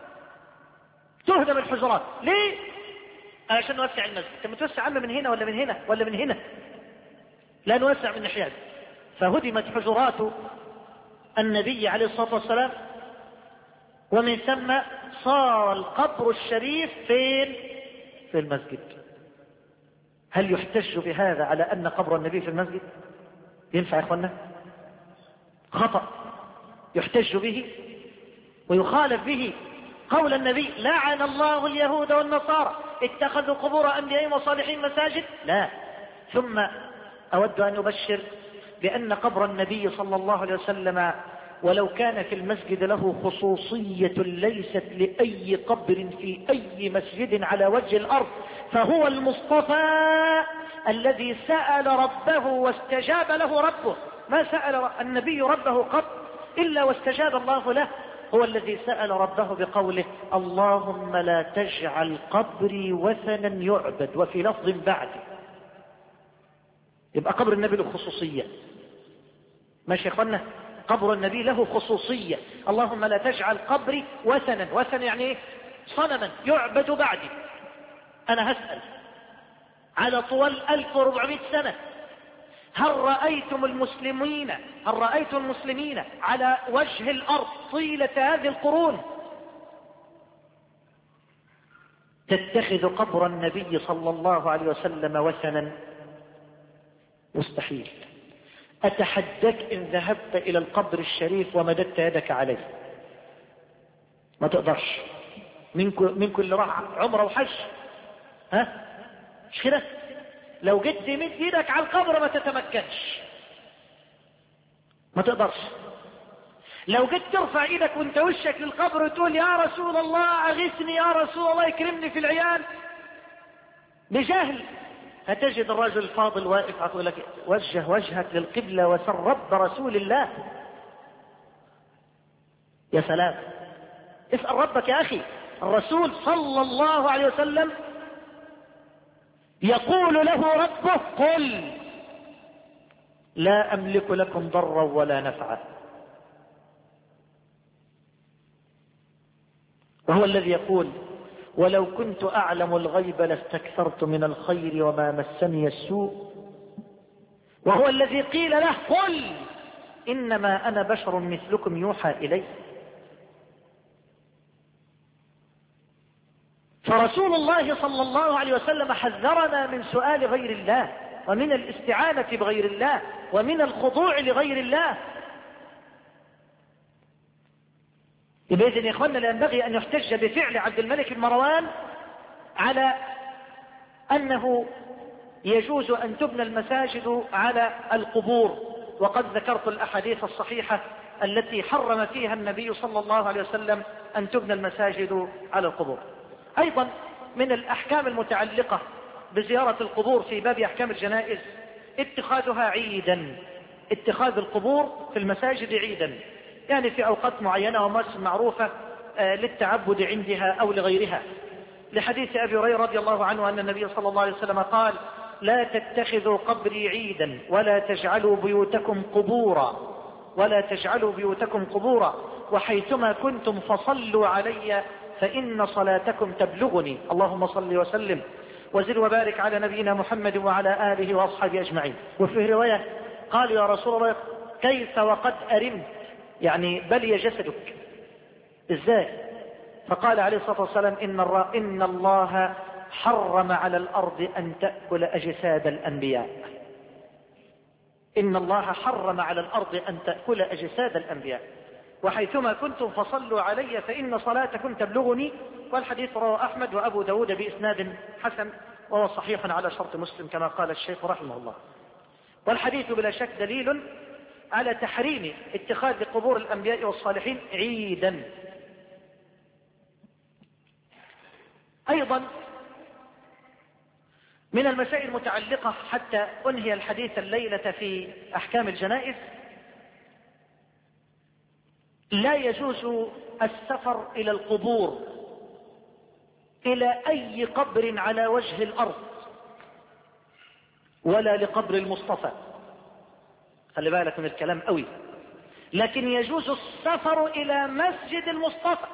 تهدم الحجرات. ليه؟ عشان نوسع المسجد. كم توسع عم من هنا ولا من هنا ولا من هنا؟ لا نوسع من ناحية. فهدمت حجرات النبي عليه الصلاة والسلام، ومن ثم صار القبر الشريف فين؟ في المسجد. هل يحتج بهذا على أن قبر النبي في المسجد؟ ينفع يا اخوانا؟ خطأ يحتج به ويخالف به قول النبي: لعن الله اليهود والنصارى اتخذوا قبور أنبيائهم وصالحين مساجد. لا. ثم أود أن أبشر بأن قبر النبي صلى الله عليه وسلم ولو كان في المسجد له خصوصية ليست لأي قبر في أي مسجد على وجه الأرض، فهو المصطفى الذي سأل ربه واستجاب له ربه. ما سأل النبي ربه قط إلا واستجاب الله له. هو الذي سأل ربه بقوله: اللهم لا تجعل قبري وثنا يعبد، وفي لفظ بعد. يبقى قبر النبي له خصوصية. ماشي يا اخوانا؟ قبر النبي له خصوصية. اللهم لا تجعل قبري وثنا. وثن يعني ايه؟ صنما يعبد بعدي. انا هسأل على طول 1400 سنة هل رأيتم المسلمين على وجه الأرض طيلة هذه القرون تتخذ قبر النبي صلى الله عليه وسلم وثنا؟ مستحيل. أتحدك إن ذهبت إلى القبر الشريف ومددت يدك عليه، ما تقدرش. منكم اللي راح عمره وحج، ها مش كده؟ لو جيت تمد ايدك على القبر ما تتمكنش، ما تقدرش. لو جيت ترفع ايدك وانت وشك للقبر وتقول: يا رسول الله اغثني، يا رسول الله اكرمني في العيال، بجهل هتجد الرجل الفاضل واقف يقول لك وجه وجهك للقبلة وسر رب رسول الله. يا سلام، اسأل ربك يا أخي. الرسول صلى الله عليه وسلم يقول له ربه قل لا أملك لكم ضرا ولا نفعا، وهو الذي يقول ولو كنت أعلم الغيب لاستكثرت من الخير وما مسني السوء، وهو الذي قيل له قل إنما أنا بشر مثلكم يوحى إلي. فرسول الله صلى الله عليه وسلم حذرنا من سؤال غير الله ومن الاستعانة بغير الله ومن الخضوع لغير الله. إذن يا إخواننا لا ينبغي أن يحتج بفعل عبد الملك بن مروان على أنه يجوز أن تبنى المساجد على القبور، وقد ذكرت الأحاديث الصحيحة التي حرم فيها النبي صلى الله عليه وسلم أن تبنى المساجد على القبور. أيضا من الأحكام المتعلقة بزيارة القبور في باب أحكام الجنائز اتخاذها عيدا، اتخاذ القبور في المساجد عيدا، يعني في أوقات معينة ومواسم معروفة للتعبد عندها أو لغيرها، لحديث أبي هريرة رضي الله عنه أن النبي صلى الله عليه وسلم قال لا تتخذوا قبري عيدا ولا تجعلوا بيوتكم قبورا ولا تجعلوا بيوتكم قبورا وحيثما كنتم فصلوا علي فإن صلاتكم تبلغني. اللهم صل وسلم وزد وبارك على نبينا محمد وعلى آله وأصحابه أجمعين. وفي رواية قال يا رسول الله كيف وقد أرمت، يعني بلي جسدك ازاي؟ فقال عليه الصلاة والسلام إن الله حرم على الأرض أن تأكل أجساد الأنبياء. إن الله حرم على الأرض أن تأكل أجساد الأنبياء وحيثما كنتم فصلوا علي فإن صلاتكم تبلغني. والحديث رواه أحمد وأبو داود بإسناد حسن وهو صحيح على شرط مسلم كما قال الشيخ رحمه الله. والحديث بلا شك دليل على تحريم اتخاذ قبور الأنبياء والصالحين عيدا. أيضا من المسائل المتعلقة حتى أنهي الحديث الليلة في أحكام الجنائز، لا يجوز السفر إلى القبور إلى أي قبر على وجه الأرض ولا لقبر المصطفى، خلي بالك من الكلام قوي، لكن يجوز السفر إلى مسجد المصطفى.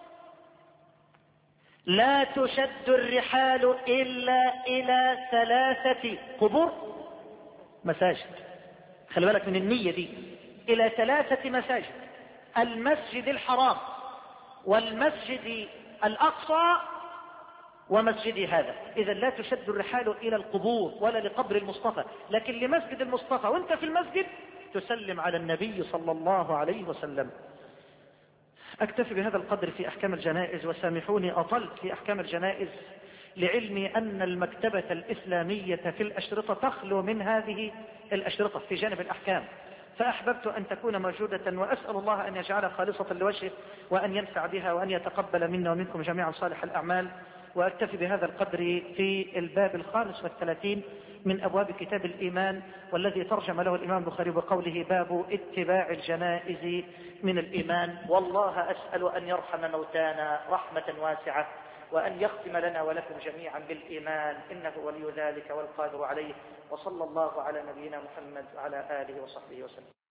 لا تشد الرحال إلا إلى 3 قبور مساجد، خلي بالك من النية دي، إلى 3 مساجد: المسجد الحرام والمسجد الأقصى ومسجدي هذا. إذا لا تشد الرحال إلى القبور ولا لقبر المصطفى، لكن لمسجد المصطفى وانت في المسجد تسلم على النبي صلى الله عليه وسلم. أكتفي بهذا القدر في أحكام الجنائز، وسامحوني أطلت في أحكام الجنائز لعلمي أن المكتبة الإسلامية في الأشرطة تخلو من هذه الأشرطة في جانب الأحكام، فأحببت أن تكون موجودة، وأسأل الله أن يجعلها خالصة لوجهه وأن ينفع بها وأن يتقبل منا ومنكم جميعا صالح الأعمال. وأكتفي بهذا القدر في الباب 35 من أبواب كتاب الإيمان، والذي ترجم له الإمام البخاري بقوله باب اتباع الجنائز من الإيمان. والله أسأل أن يرحم موتانا رحمة واسعة، وأن يختم لنا ولكم جميعا بالإيمان، إنه ولي ذلك والقادر عليه. وصلى الله على نبينا محمد وعلى آله وصحبه وسلم.